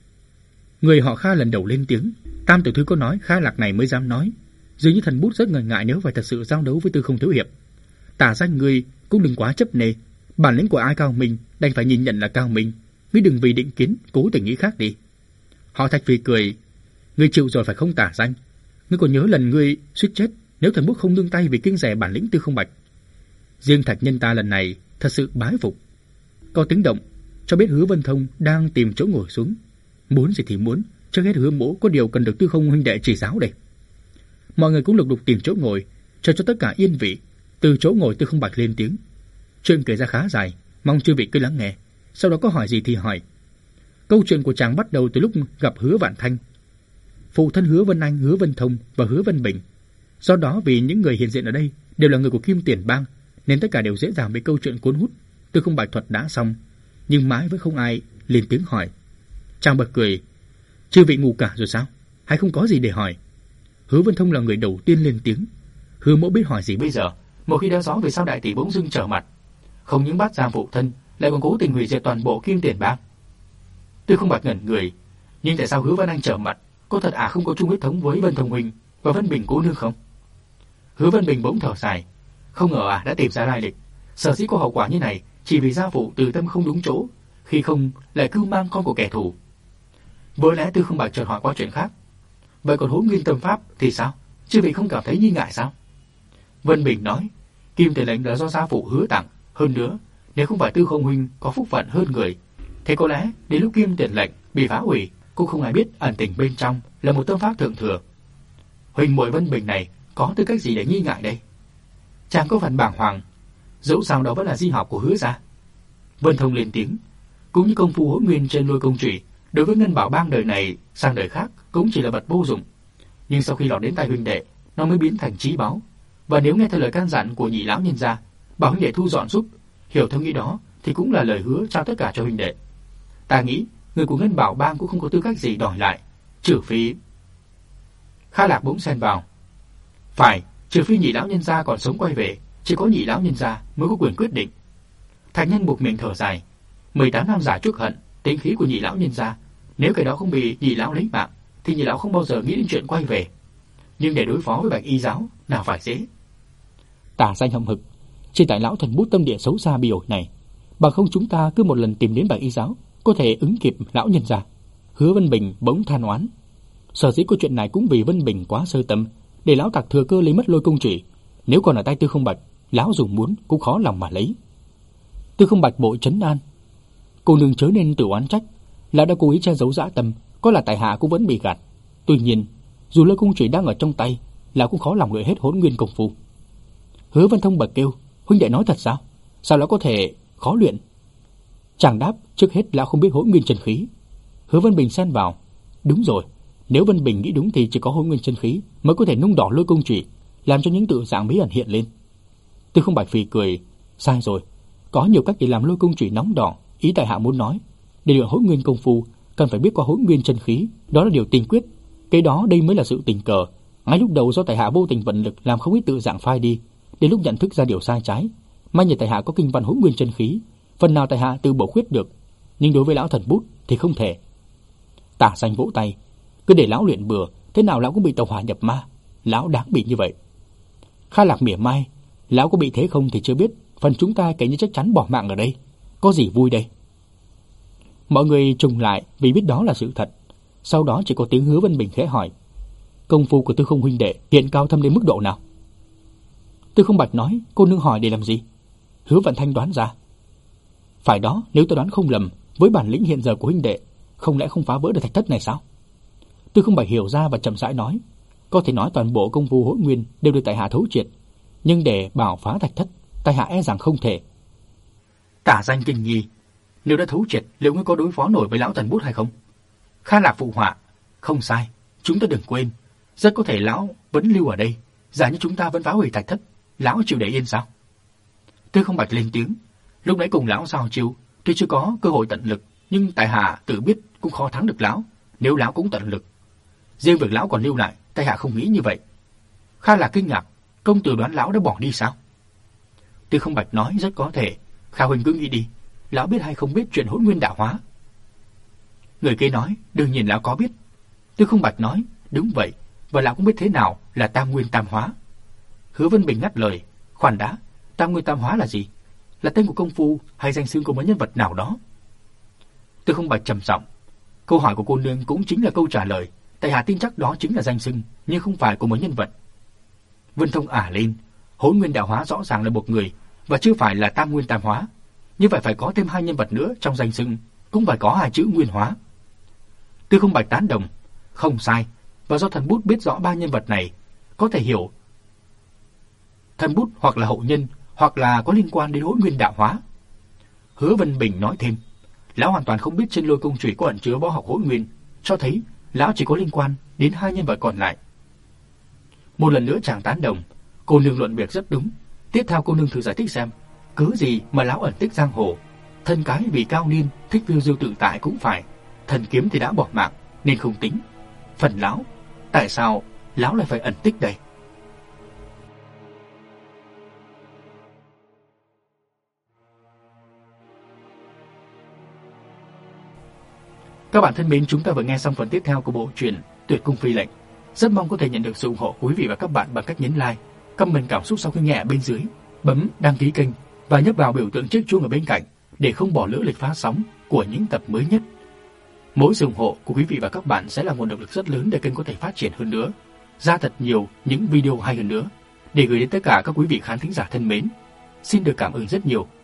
Người họ Kha lần đầu lên tiếng, Tam tiểu thư có nói Kha Lạc này mới dám nói. Dường như thần bút rất ngần ngại nếu phải thật sự giao đấu với Tư Không thiếu hiệp. Tả danh ngươi cũng đừng quá chấp nề, bản lĩnh của ai cao minh đành phải nhìn nhận là cao minh, ngươi đừng vì định kiến cố tình nghĩ khác đi. Họ Thạch phì cười, ngươi chịu rồi phải không Tả danh? Ngươi còn nhớ lần ngươi suýt chết nếu thần bút không nương tay vì kinh rẻ bản lĩnh Tư Không Bạch. Riêng Thạch nhân ta lần này thật sự bái phục. Có tiếng động cho biết Hứa Vân Thông đang tìm chỗ ngồi xuống. Muốn gì thì muốn, trước hết Hứa mỗ có điều cần được Tư Không huynh đệ chỉ giáo đây. Mọi người cũng lục đục tìm chỗ ngồi, chờ cho tất cả yên vị. Từ chỗ ngồi Tư Không Bạch lên tiếng. Chuyện kể ra khá dài, mong chư vị cứ lắng nghe. Sau đó có hỏi gì thì hỏi. Câu chuyện của chàng bắt đầu từ lúc gặp Hứa Vạn Thanh, phụ thân Hứa Vân Anh, Hứa Vân Thông và Hứa Vân Bình. Do đó vì những người hiện diện ở đây đều là người của Kim Tiền Bang, nên tất cả đều dễ dàng bị câu chuyện cuốn hút. Tư Không Bạch thuật đã xong, nhưng mãi vẫn không ai lên tiếng hỏi. Chàng bật cười, chư vị ngu cả rồi sao? Hay không có gì để hỏi? Hứa Vân Thông là người đầu tiên lên tiếng. Hứa mỗ biết hỏi gì bây giờ? Một khi đeo gió về sao đại tỷ bỗng dưng trở mặt, không những bắt giam phụ thân, lại còn cố tình hủy diệt toàn bộ Kim Tiền Bang. Tư Không Bạch ngẩn người, nhưng tại sao Hứa Vân Anh trở mặt? Có thật không có chung huyết thống với Vân Thông huynh và Vân Bình cô nương không? Hứa Vân Bình bỗng thở dài, không ngờ đã tìm ra lai lịch. Sở dĩ có hậu quả như này chỉ vì gia phụ từ tâm không đúng chỗ, khi không lại cưu mang con của kẻ thù. Với lẽ Tư Không Bạch chợt hỏi qua chuyện khác. Vậy còn Hỗn Nguyên Tâm Pháp thì sao? Chư vị không cảm thấy nghi ngại sao? Vân Bình nói, Kim Tiền lệnh là do gia phụ hứa tặng. Hơn nữa, nếu không phải Tư Không huynh có phúc phận hơn người, thế có lẽ đến lúc Kim Tiền lệnh bị phá hủy, cũng không ai biết ẩn tình bên trong là một tâm pháp thượng thừa. Huynh muội Vân Bình này có tư cách gì để nghi ngại đây? Chàng có phần bàng hoàng, dẫu sao đó vẫn là di học của Hứa gia. Vân Thông lên tiếng, cũng như công phu Hỗn Nguyên trên Lôi Công Chủy, đối với Ngân Bảo Bang đời này sang đời khác cũng chỉ là vật vô dụng. Nhưng sau khi lọt đến tay huynh đệ, nó mới biến thành chí báu. Và nếu nghe theo lời can dặn của nhị lão nhân gia, bảo huynh đệ thu dọn giúp, hiểu theo nghĩ đó thì cũng là lời hứa trao tất cả cho huynh đệ. Ta nghĩ người của Ngân Bảo Bang cũng không có tư cách gì đòi lại, trừ phi. Kha Lạc bỗng xen vào. Phải, trừ phi nhị lão nhân gia còn sống quay về, chỉ có nhị lão nhân gia mới có quyền quyết định. Thạch Nhân buộc miệng thở dài. 18 năm giả chuốc hận, tính khí của nhị lão nhân gia, nếu cái đó không bị nhị lão lấy mạng, thì nhị lão không bao giờ nghĩ đến chuyện quay về. Nhưng để đối phó với Bạch Y giáo, nào phải dễ. Tả Danh hậm hực, chỉ tại lão thần bút tâm địa xấu xa bị ổi này, bằng không chúng ta cứ một lần tìm đến Bạch Y giáo, có thể ứng kịp lão nhân gia. Hứa Vân Bình bỗng than oán. Sở dĩ câu chuyện này cũng vì Vân Bình quá sơ tâm, để lão tặc thừa cơ lấy mất Lôi Công Chủy. Nếu còn ở tay Tư Không Bạch, lão dùng muốn cũng khó lòng mà lấy. Tư Không Bạch bội trấn an, cô nương chớ nên tự oán trách, lão đã cố ý che giấu dã tâm, có là tại hạ cũng vẫn bị gạt. Tuy nhiên, dù Lôi Công Chủy đang ở trong tay, lão cũng khó lòng luyện hết Hỗn Nguyên công phu. Hứa Vân Thông bật kêu, huynh đệ nói thật sao? Sao lão có thể khó luyện? Chàng đáp, trước hết lão không biết Hỗn Nguyên chân khí. Hứa Vân Bình xen vào, đúng rồi, nếu Vân Bình nghĩ đúng thì chỉ có Hỗn Nguyên chân khí mới có thể nung đỏ Lôi Công Chủy, làm cho những tự dạng bí ẩn hiện lên. Tư Không Bạch phì cười, sai rồi, có nhiều cách để làm Lôi Công Chủy nóng đỏ. Ý tại hạ muốn nói, để luyện Hỗn Nguyên công phu cần phải biết qua Hỗn Nguyên chân khí, đó là điều tiên quyết. Cái đó đây mới là sự tình cờ. Ngay lúc đầu do tại hạ vô tình vận lực làm không ít tự dạng phai đi, đến lúc nhận thức ra điều sai trái, may nhờ tại hạ có kinh văn Hỗn Nguyên chân khí, phần nào tại hạ từ bổ khuyết được, nhưng đối với lão thần bút thì không thể. Tả Danh vỗ tay, cứ để lão luyện bừa, thế nào lão cũng bị tẩu hỏa nhập ma, lão đáng bị như vậy. Kha Lạc mỉa mai, lão có bị thế không thì chưa biết, phần chúng ta kể như chắc chắn bỏ mạng ở đây, có gì vui đây. Mọi người trùng lại vì biết đó là sự thật. Sau đó chỉ có tiếng Hứa Vân Bình khẽ hỏi, công phu của Tư Không huynh đệ hiện cao thâm đến mức độ nào? Tư Không Bạch nói, cô nương hỏi để làm gì? Hứa Vạn Thanh đoán ra, phải đó, nếu tôi đoán không lầm, với bản lĩnh hiện giờ của huynh đệ, không lẽ không phá vỡ được thạch thất này sao? Tư Không Bạch hiểu ra và chậm rãi nói, Có thể nói toàn bộ công phu Hỗn Nguyên đều được tại hạ thấu triệt, nhưng để bảo phá thạch thất, tại hạ e rằng không thể. Tả Danh kinh nghi, nếu đã thấu triệt, liệu ngươi có đối phó nổi với lão thần bút hay không? Kha Lạc phụ họa, không sai, chúng ta đừng quên, rất có thể lão vẫn lưu ở đây, giả như chúng ta vẫn phá hủy thạch thất, lão chịu để yên sao? Tư Không Bạch lên tiếng, lúc nãy cùng lão giao chiêu, tuy chưa có cơ hội tận lực, nhưng tại hạ tự biết cũng khó thắng được lão, nếu lão cũng tận lực. Riêng việc lão còn lưu lại, tại hạ không nghĩ như vậy. Kha Lạc kinh ngạc, công tử đoán lão đã bỏ đi sao? Tư Không Bạch nói rất có thể, Kha huynh cứ nghĩ đi, lão biết hay không biết chuyện Hỗn Nguyên đạo hóa? Người kia nói, đương nhiên lão có biết. Tư Không Bạch nói, đúng vậy, và lão cũng biết thế nào là Tam Nguyên Tam Hóa. Hứa Vân Bình ngắt lời, khoan đã, Tam Nguyên Tam Hóa là gì? Là tên của công phu hay danh xưng của một nhân vật nào đó? Tư Không Bạch trầm giọng, câu hỏi của cô nương cũng chính là câu trả lời. Tại hạ tin chắc đó chính là danh xưng, nhưng không phải của một nhân vật. Vân Thông ả lên, Hỗn Nguyên đạo hóa rõ ràng là một người, và chưa phải là Tam Nguyên Tam Hóa. Như vậy phải có thêm 2 nhân vật nữa trong danh xưng, cũng phải có 2 chữ Nguyên Hóa. Tư Không Bạch tán đồng, không sai, và do thần bút biết rõ 3 nhân vật này, có thể hiểu thần bút hoặc là hậu nhân, hoặc là có liên quan đến Hỗn Nguyên đạo hóa. Hứa Vân Bình nói thêm, lão hoàn toàn không biết trên Lôi Công Chủy có ẩn chứa võ học Hỗn Nguyên, cho thấy lão chỉ có liên quan đến 2 nhân vật còn lại. Một lần nữa chàng tán đồng, cô nương luận việc rất đúng. Tiếp theo cô nương thử giải thích xem, cớ gì mà lão ẩn tích giang hồ? Thân cái vì cao niên thích phiêu diêu tự tại cũng phải, thần kiếm thì đã bỏ mạng nên không tính. Phần lão, tại sao lão lại phải ẩn tích đây? Các bạn thân mến, chúng ta vừa nghe xong phần tiếp theo của bộ truyện Tuyệt Cung Phi Lệnh. Rất mong có thể nhận được sự ủng hộ của quý vị và các bạn bằng cách nhấn like, comment cảm xúc sau khi nghe ở bên dưới, bấm đăng ký kênh và nhấp vào biểu tượng chiếc chuông ở bên cạnh để không bỏ lỡ lịch phát sóng của những tập mới nhất. Mỗi sự ủng hộ của quý vị và các bạn sẽ là nguồn động lực rất lớn để kênh có thể phát triển hơn nữa, ra thật nhiều những video hay hơn nữa để gửi đến tất cả các quý vị khán thính giả thân mến. Xin được cảm ơn rất nhiều.